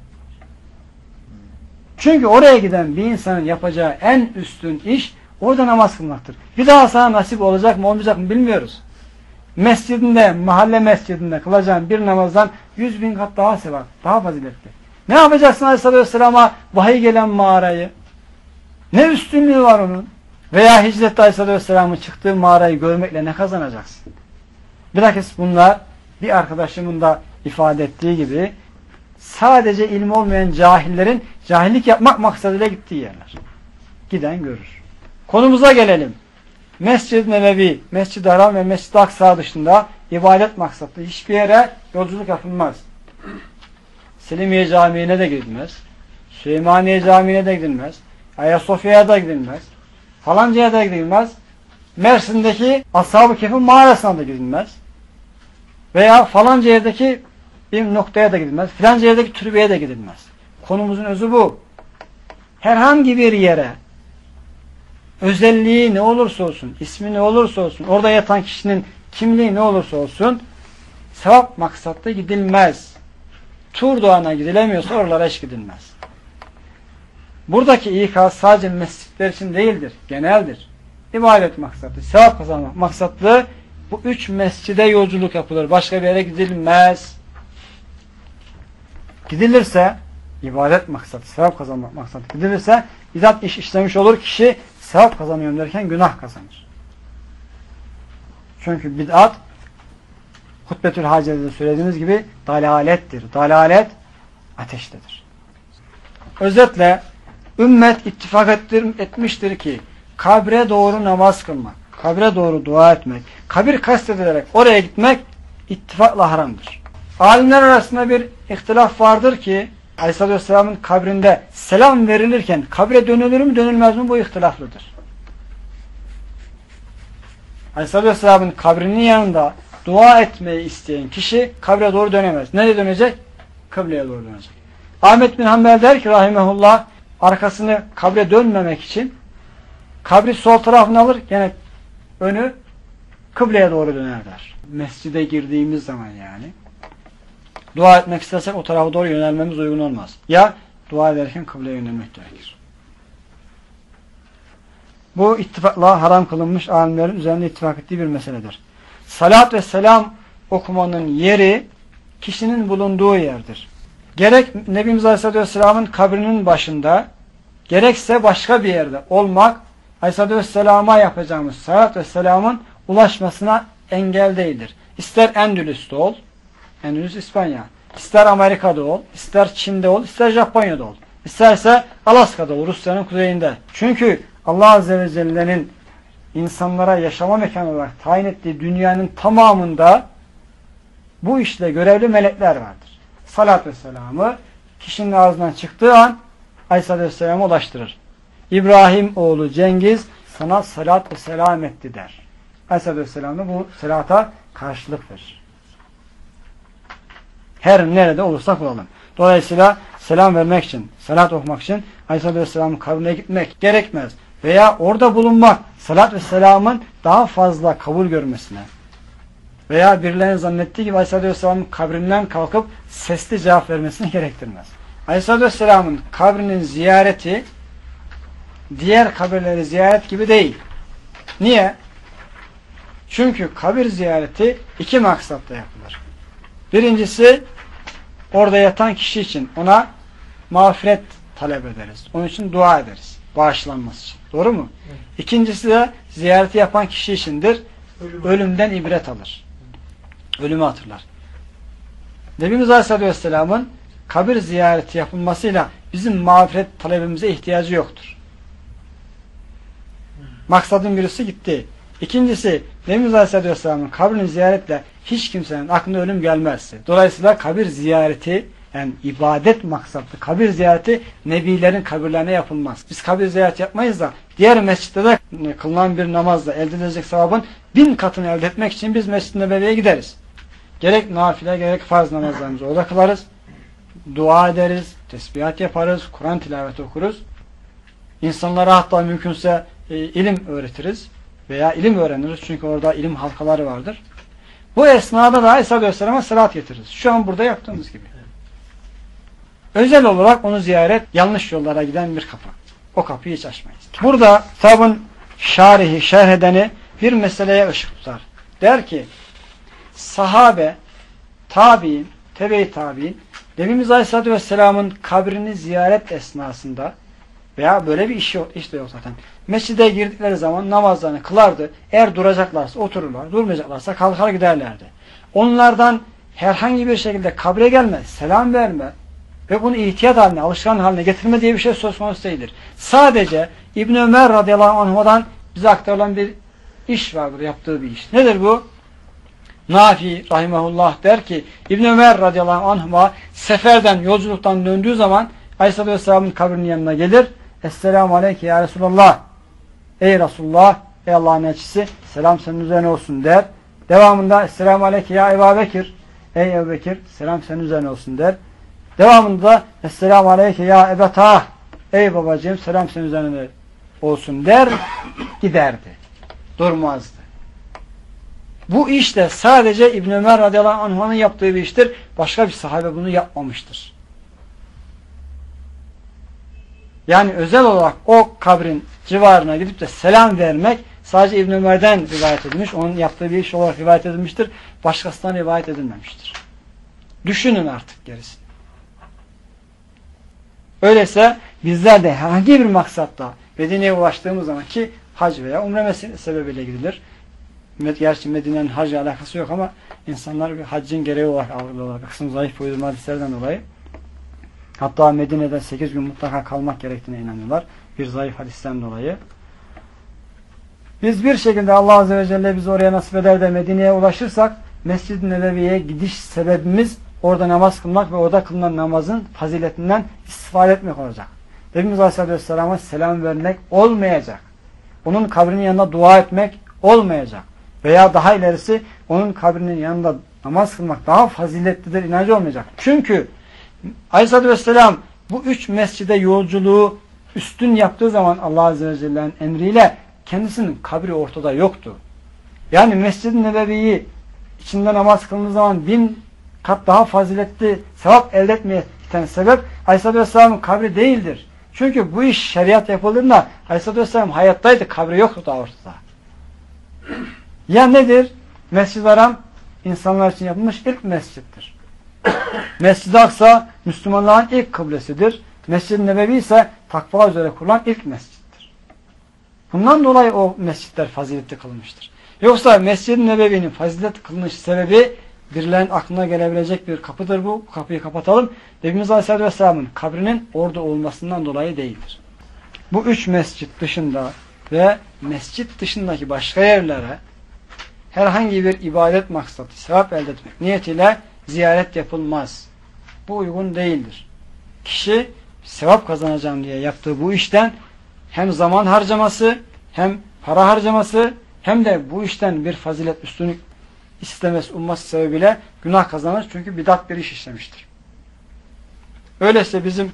Çünkü oraya giden bir insanın yapacağı en üstün iş orada namaz kılmaktır. Bir daha sana nasip olacak mı olmayacak mı bilmiyoruz. Mescidinde, mahalle mescidinde kılacağın bir namazdan 100.000 kat daha sevap, daha faziletli. Ne yapacaksın Aleyhisselatü Vesselam'a vahiy gelen mağarayı? Ne üstünlüğü var onun? Veya Hicret'te Aleyhisselatü Vesselam'ın çıktığı mağarayı görmekle ne kazanacaksın? Bilakis bunlar bir arkadaşımın da ifade ettiği gibi sadece ilmi olmayan cahillerin cahillik yapmak maksadıyla gittiği yerler. Giden görür. Konumuza gelelim. Mescid-i Nebevi, Mescid-i Haram ve Mescid-i Aksa dışında ibadet maksatlı hiçbir yere yolculuk yapılmaz. Selimiye Camii'ne de gidilmez. Süleymaniye Camii'ne de gidilmez. Ayasofya'ya da gidilmez. Falanca'ya da gidilmez. Mersin'deki Ashab-ı Kehf'in mağarasına da gidilmez. Veya falanca yerdeki bir noktaya da gidilmez. Filanca yerdeki türbeye de gidilmez. Konumuzun özü bu. Herhangi bir yere özelliği ne olursa olsun, ismi ne olursa olsun, orada yatan kişinin kimliği ne olursa olsun sevap maksatlı gidilmez. Tur Dağı'na gidilemiyorsa oralara hiç gidilmez. Buradaki ikaz sadece mescitler için değildir. Geneldir. İbadet maksatlı, sevap kazanmak maksatlı bu 3 mescide yolculuk yapılır. Başka bir yere gidilmez. Gidilirse ibadet maksatı, sevap kazanmak maksatı gidilirse bidat iş işlemiş olur, kişi sevap kazanıyorum derken günah kazanır. Çünkü bid'at Hutbetül Hace'de söylediğimiz gibi dalalettir. Dalalet ateştedir. Özetle ümmet ittifak etmiştir ki kabre doğru namaz kılmak, kabre doğru dua etmek, kabir kastedilerek oraya gitmek ittifakla haramdır. Alimler arasında bir ihtilaf vardır ki Aleyhisselatü Vesselam'ın kabrinde selam verilirken kabre dönülür mü dönülmez mi bu ihtilaflıdır. Aleyhisselatü Vesselam'ın kabrinin yanında dua etmeyi isteyen kişi kabre doğru dönemez. Nereye dönecek? Kıbleye doğru dönecek. Ahmet bin Hanbel der ki rahimehullah, arkasını kabre dönmemek için kabri sol tarafına alır, gene önü kıbleye doğru döner der. Mescide girdiğimiz zaman yani dua etmek istersek o tarafa doğru yönelmemiz uygun olmaz. Ya dua ederken kıbleye yönelmek gerekir. Bu ittifakla haram kılınmış, alimlerin üzerinde ittifak ettiği bir meseledir. Salat ve selam okumanın yeri kişinin bulunduğu yerdir. Gerek Nebimiz Aleyhisselatü Vesselam'ın kabrinin başında, gerekse başka bir yerde olmak Aleyhisselatü Vesselam'a yapacağımız salat ve selamın ulaşmasına engel değildir. İster Endülüs'te ol, Endülüs İspanya, ister Amerika'da ol, ister Çin'de ol, ister Japonya'da ol, isterse Alaska'da ol, Rusya'nın kuzeyinde. Çünkü Allah Azze ve Celle'nin insanlara yaşama mekanı olarak tayin ettiği dünyanın tamamında bu işle görevli melekler vardır. Salat ve selamı kişinin ağzından çıktığı an Aleyhisselatü Vesselam'a ulaştırır. İbrahim oğlu Cengiz sana salat ve selam etti der. Aleyhisselatü Vesselam da bu salata karşılık verir. Her nerede olursak olalım. Dolayısıyla selam vermek için, salat okumak için Aleyhisselatü Vesselam'ın kabrine gitmek gerekmez. Veya orada bulunmak, salat ve selamın daha fazla kabul görmesine veya birilerinin zannettiği gibi Aleyhisselatü Vesselam'ın kabrinden kalkıp sesli cevap vermesini gerektirmez. Aleyhisselatü Vesselam'ın kabrinin ziyareti diğer kabirleri ziyaret gibi değil. Niye? Çünkü kabir ziyareti iki maksatla yapılır. Birincisi, orada yatan kişi için ona mağfiret talep ederiz. Onun için dua ederiz. Bağışlanması için. Doğru mu? Evet. İkincisi de ziyareti yapan kişi içindir. Ölümden ibret alır. Ölümü hatırlar. Nebimiz Aleyhisselatü Vesselam'ın kabir ziyareti yapılmasıyla bizim mağfiret talebimize ihtiyacı yoktur. Maksadın birisi gitti. İkincisi, Nebimiz Aleyhisselatü Vesselam'ın kabrini ziyaretle hiç kimsenin aklına ölüm gelmezse. Dolayısıyla kabir ziyareti, yani ibadet maksatlı kabir ziyareti nebilerin kabirlerine yapılmaz. Biz kabir ziyareti yapmayız da diğer mescitte de kılınan bir namazla elde edilecek sevabın 1000 katını elde etmek için biz Mescid-i Nebevi'ye gideriz. Gerek nafile gerek farz namazlarımızı orada kılarız. Dua ederiz, tesbihat yaparız, Kur'an tilaveti okuruz. İnsanlara hatta mümkünse ilim öğretiriz veya ilim öğreniriz. Çünkü orada ilim halkaları vardır. Bu esnada da Aleyhisselatü Vesselam'a salat getiririz. Şu an burada yaptığımız gibi. Özel olarak onu ziyaret yanlış yollara giden bir kapı. O kapıyı hiç açmayız. Burada kitabın şarihi, şerh edeni bir meseleye ışık tutar. Der ki, sahabe, tabi'in, tebe-i tabi'in, Nebimiz Aleyhisselatü Vesselam'ın kabrini ziyaret esnasında veya böyle bir iş de yok zaten. Mescide girdikleri zaman namazlarını kılardı. Eğer duracaklarsa otururlar, durmayacaklarsa kalkar giderlerdi. Onlardan herhangi bir şekilde kabre gelme, selam verme ve bunu ihtiyat haline, alışkan haline getirme diye bir şey söz konusu değildir. Sadece İbn Ömer radıyallahu anh'dan bize aktarılan bir iş vardır, yaptığı bir iş. Nedir bu? Nafi rahimahullah der ki, İbn Ömer radıyallahu anh'a seferden, yolculuktan döndüğü zaman Aleyhisselatü Vesselam'ın kabrinin yanına gelir. Esselamu aleyke ya Resulallah. Ey Resulullah, ey Allah'ın elçisi, selam senin üzerine olsun der. Devamında Esselamu aleyke ya Ebu Bekir. Ey Ebu Bekir, selam senin üzerine olsun der. Devamında Esselamu aleyke ya Ebetah. Ey babacığım, selam senin üzerine olsun der. Giderdi. Durmazdı. Bu iş de sadece İbn Ömer radıyallahu anh'ın yaptığı bir iştir. Başka bir sahabe bunu yapmamıştır. Yani özel olarak o kabrin civarına gidip de selam vermek sadece İbn Ömer'den rivayet edilmiş. Onun yaptığı bir iş olarak rivayet edilmiştir. Başkasından rivayet edilmemiştir. Düşünün artık gerisini. Öyleyse bizler de herhangi bir maksatla Medine'ye ulaştığımız zaman ki hac veya umre sebebiyle gidilir. Gerçi Medine'nin hacla alakası yok ama insanlar bir haccın gereği olarak algılıyorlar. Kısım zayıf uydurma hadislerden dolayı. Hatta Medine'de 8 gün mutlaka kalmak gerektiğine inanıyorlar. Bir zayıf hadisten dolayı. Biz bir şekilde Allah Azze ve Celle bizi oraya nasip eder de Medine'ye ulaşırsak Mescid-i Nebevi'ye gidiş sebebimiz orada namaz kılmak ve orada kılınan namazın faziletinden istifade etmek olacak. Nebimiz Aleyhisselam'a selam vermek olmayacak. Onun kabrinin yanında dua etmek olmayacak. Veya daha ilerisi onun kabrinin yanında namaz kılmak daha faziletlidir inancı olmayacak. Çünkü Aleyhisselatü Vesselam bu 3 mescide yolculuğu üstün yaptığı zaman Allah Azze ve Celle'nin emriyle kendisinin kabri ortada yoktu. Yani Mescid-i Nebevi'yi içinde namaz kıldığı zaman 1000 kat daha faziletli sevap elde etmeye iten sebep Aleyhisselatü Vesselam'ın kabri değildir. Çünkü bu iş şeriat yapıldığında Aleyhisselatü Vesselam hayattaydı, kabri yoktu da ortada. Ya nedir? Mescid-i Haram insanlar için yapılmış ilk mescittir. Mescid-i Aksa Müslümanların ilk kıblesidir. Mescid-i Nebevi ise takva üzere kurulan ilk mescittir. Bundan dolayı o mescitler faziletli kılınmıştır. Yoksa Mescid-i Nebevi'nin fazilet kılınış sebebi birilerinin aklına gelebilecek bir kapıdır bu. Bu kapıyı kapatalım. Nebimiz Aleyhisselatü Vesselam'ın kabrinin orada olmasından dolayı değildir. Bu 3 mescit dışında ve mescit dışındaki başka yerlere herhangi bir ibadet maksatı, sevap elde etmek niyetiyle ziyaret yapılmaz. Bu uygun değildir. Kişi sevap kazanacağım diye yaptığı bu işten hem zaman harcaması, hem para harcaması, hem de bu işten bir fazilet üstünlük istemesi, umması sebebiyle günah kazanır. Çünkü bidat bir iş işlemiştir. Öyleyse bizim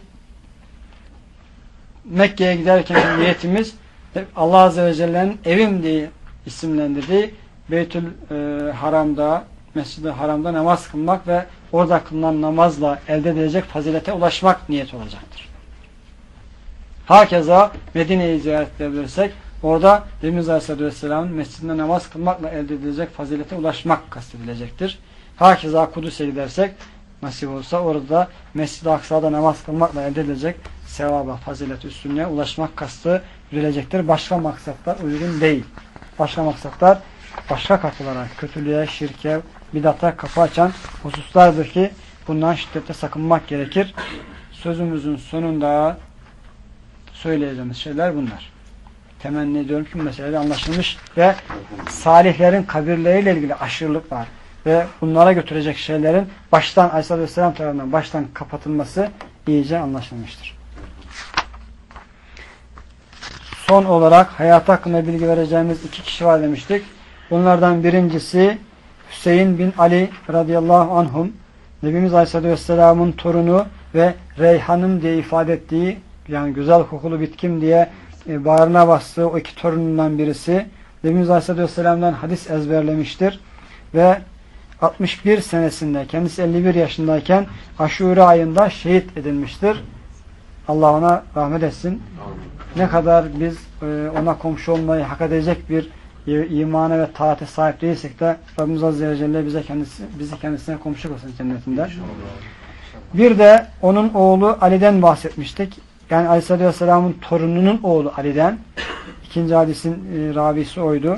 Mekke'ye giderken niyetimiz Allah Azze ve Celle'nin evim diye isimlendirdiği Beytül Haram'da, Mescid-i Haram'da namaz kılmak ve orada kılınan namazla elde edilecek fazilete ulaşmak niyet olacaktır. Hakeza Medine'yi ziyaret edebilirsek orada Nebimiz Aleyhisselatü Vesselam'ın mescidinde namaz kılmakla elde edilecek fazilete ulaşmak kastedilecektir. Hakeza Kudüs'e gidersek nasip olsa orada Mescid-i Aksa'da namaz kılmakla elde edilecek sevaba, fazilet üstünlüğe ulaşmak kastı verilecektir. Başka maksatlar uygun değil. Başka maksatlar başka kapılara, kötülüğe, şirke, bidata kapı açan hususlardır ki bundan şiddetle sakınmak gerekir. Sözümüzün sonunda söyleyeceğimiz şeyler bunlar. Temenni ediyorum ki bu meselede anlaşılmış ve salihlerin kabirleriyle ilgili aşırılık var. Ve bunlara götürecek şeylerin baştan Aleyhisselatü Vesselam tarafından baştan kapatılması iyice anlaşılmıştır. Son olarak hayatı hakkında bilgi vereceğimiz 2 kişi var demiştik. Bunlardan birincisi Hüseyin bin Ali radıyallahu anhum, Nebimiz Aleyhisselatü Vesselam'ın torunu ve Reyhan'ım diye ifade ettiği, yani güzel kokulu bitkim diye bağrına bastığı o 2 torunundan birisi. Nebimiz Aleyhisselatü Vesselam'dan hadis ezberlemiştir ve 61 senesinde kendisi 51 yaşındayken Aşure ayında şehit edilmiştir. Allah ona rahmet etsin. Ne kadar biz ona komşu olmayı hak edecek bir imana ve taate sahip değilsek de Rabbimiz Azze ve Celle bizi kendisine komşu olsun cennetinde. Bir de onun oğlu Ali'den bahsetmiştik. Yani Aleyhisselatü Vesselam'ın torununun oğlu Ali'den. İkinci hadisin ravisi oydu.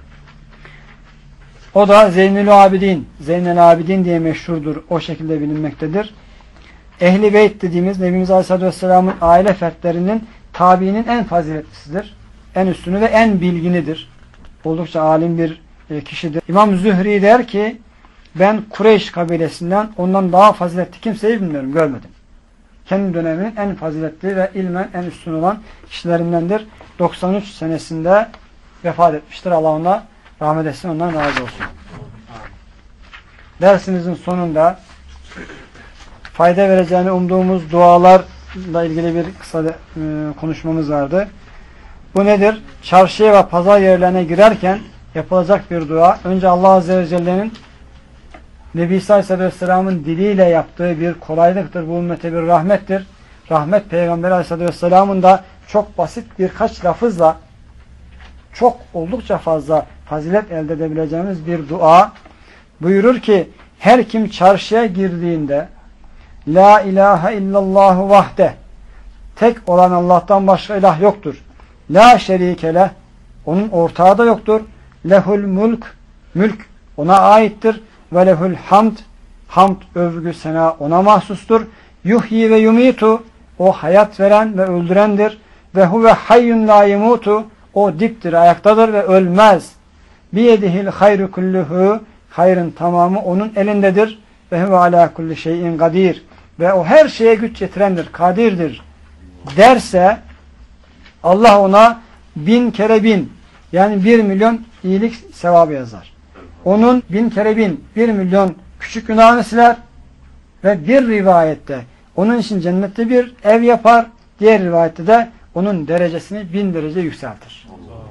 O da Zeynel Abidin. Zeynel Abidin diye meşhurdur. O şekilde bilinmektedir. Ehl-i Beyt dediğimiz Nebimiz Aleyhisselatü Vesselam'ın aile fertlerinin tabiinin en faziletlisidir. En üstünü ve en bilginidir. Oldukça alim bir kişidir. İmam Zühri der ki ben Kureyş kabilesinden ondan daha faziletli kimseyi bilmiyorum, görmedim. Kendi döneminin en faziletli ve ilmen en üstün olan kişilerindendir. 93 senesinde vefat etmiştir. Allah ona rahmet etsin, ondan razı olsun. Dersimizin sonunda fayda vereceğini umduğumuz dualarla ilgili bir kısa konuşmamız vardı. Bu nedir? Çarşıya ve pazar yerlerine girerken yapılacak bir dua. Önce Allah Azze ve Celle'nin Nebisi Aleyhisselatü Vesselam'ın diliyle yaptığı bir kolaylıktır. Bu ümmete bir rahmettir. Rahmet Peygamber Aleyhisselatü Vesselam'ın da çok basit birkaç lafızla çok oldukça fazla fazilet elde edebileceğimiz bir dua. Buyurur ki her kim çarşıya girdiğinde La ilahe illallahu vahde tek olan Allah'tan başka ilah yoktur. La şerike leh, onun ortağı da yoktur. Lehul mulk, mülk ona aittir. Ve lehul hamd, hamd, övgü, sena ona mahsustur. Yuhyi ve yumitu, o hayat veren ve öldürendir. Ve huve hayyun la yemutu, o diptir, ayaktadır ve ölmez. Biyedihil hayru kulluhu, hayrın tamamı onun elindedir. Ve huve ala kulli şeyin kadir, ve o her şeye güç yetirendir, kadirdir derse Allah ona 1000 kere 1000, yani 1 milyon iyilik sevabı yazar. Onun 1000 kere 1000, 1 milyon küçük günahını siler ve bir rivayette onun için cennette bir ev yapar, diğer rivayette de onun derecesini 1000 derece yükseltir.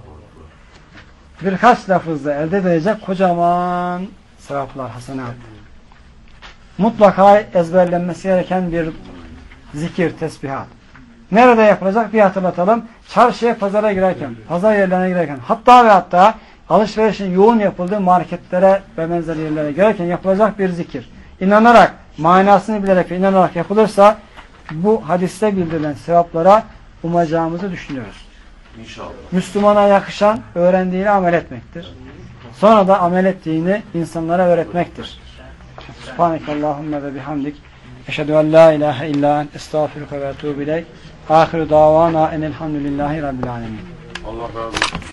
Birkaç lafızla elde edilecek kocaman sevaplar, hasenat. Mutlaka ezberlenmesi gereken bir zikir, tesbihat. Nerede yapılacak bir hatırlatalım. Çarşıya, pazara girerken, pazar yerlerine girerken, hatta ve hatta alışverişin yoğun yapıldığı marketlere ve benzeri yerlere girerken yapılacak bir zikir. İnanarak, manasını bilerek ve inanarak yapılırsa bu hadiste bildirilen sevaplara umacağımızı düşünüyoruz. İnşallah. Müslümana yakışan öğrendiğini amel etmektir. Sonra da amel ettiğini insanlara öğretmektir. Subhanekallahümme ve bihamdik. Eşhedü en la ilahe illa ent estağfiruke ve etûbü ileyk. Ahiru davana enelhamdülillahi rabbil alemin. Allah razı olsun.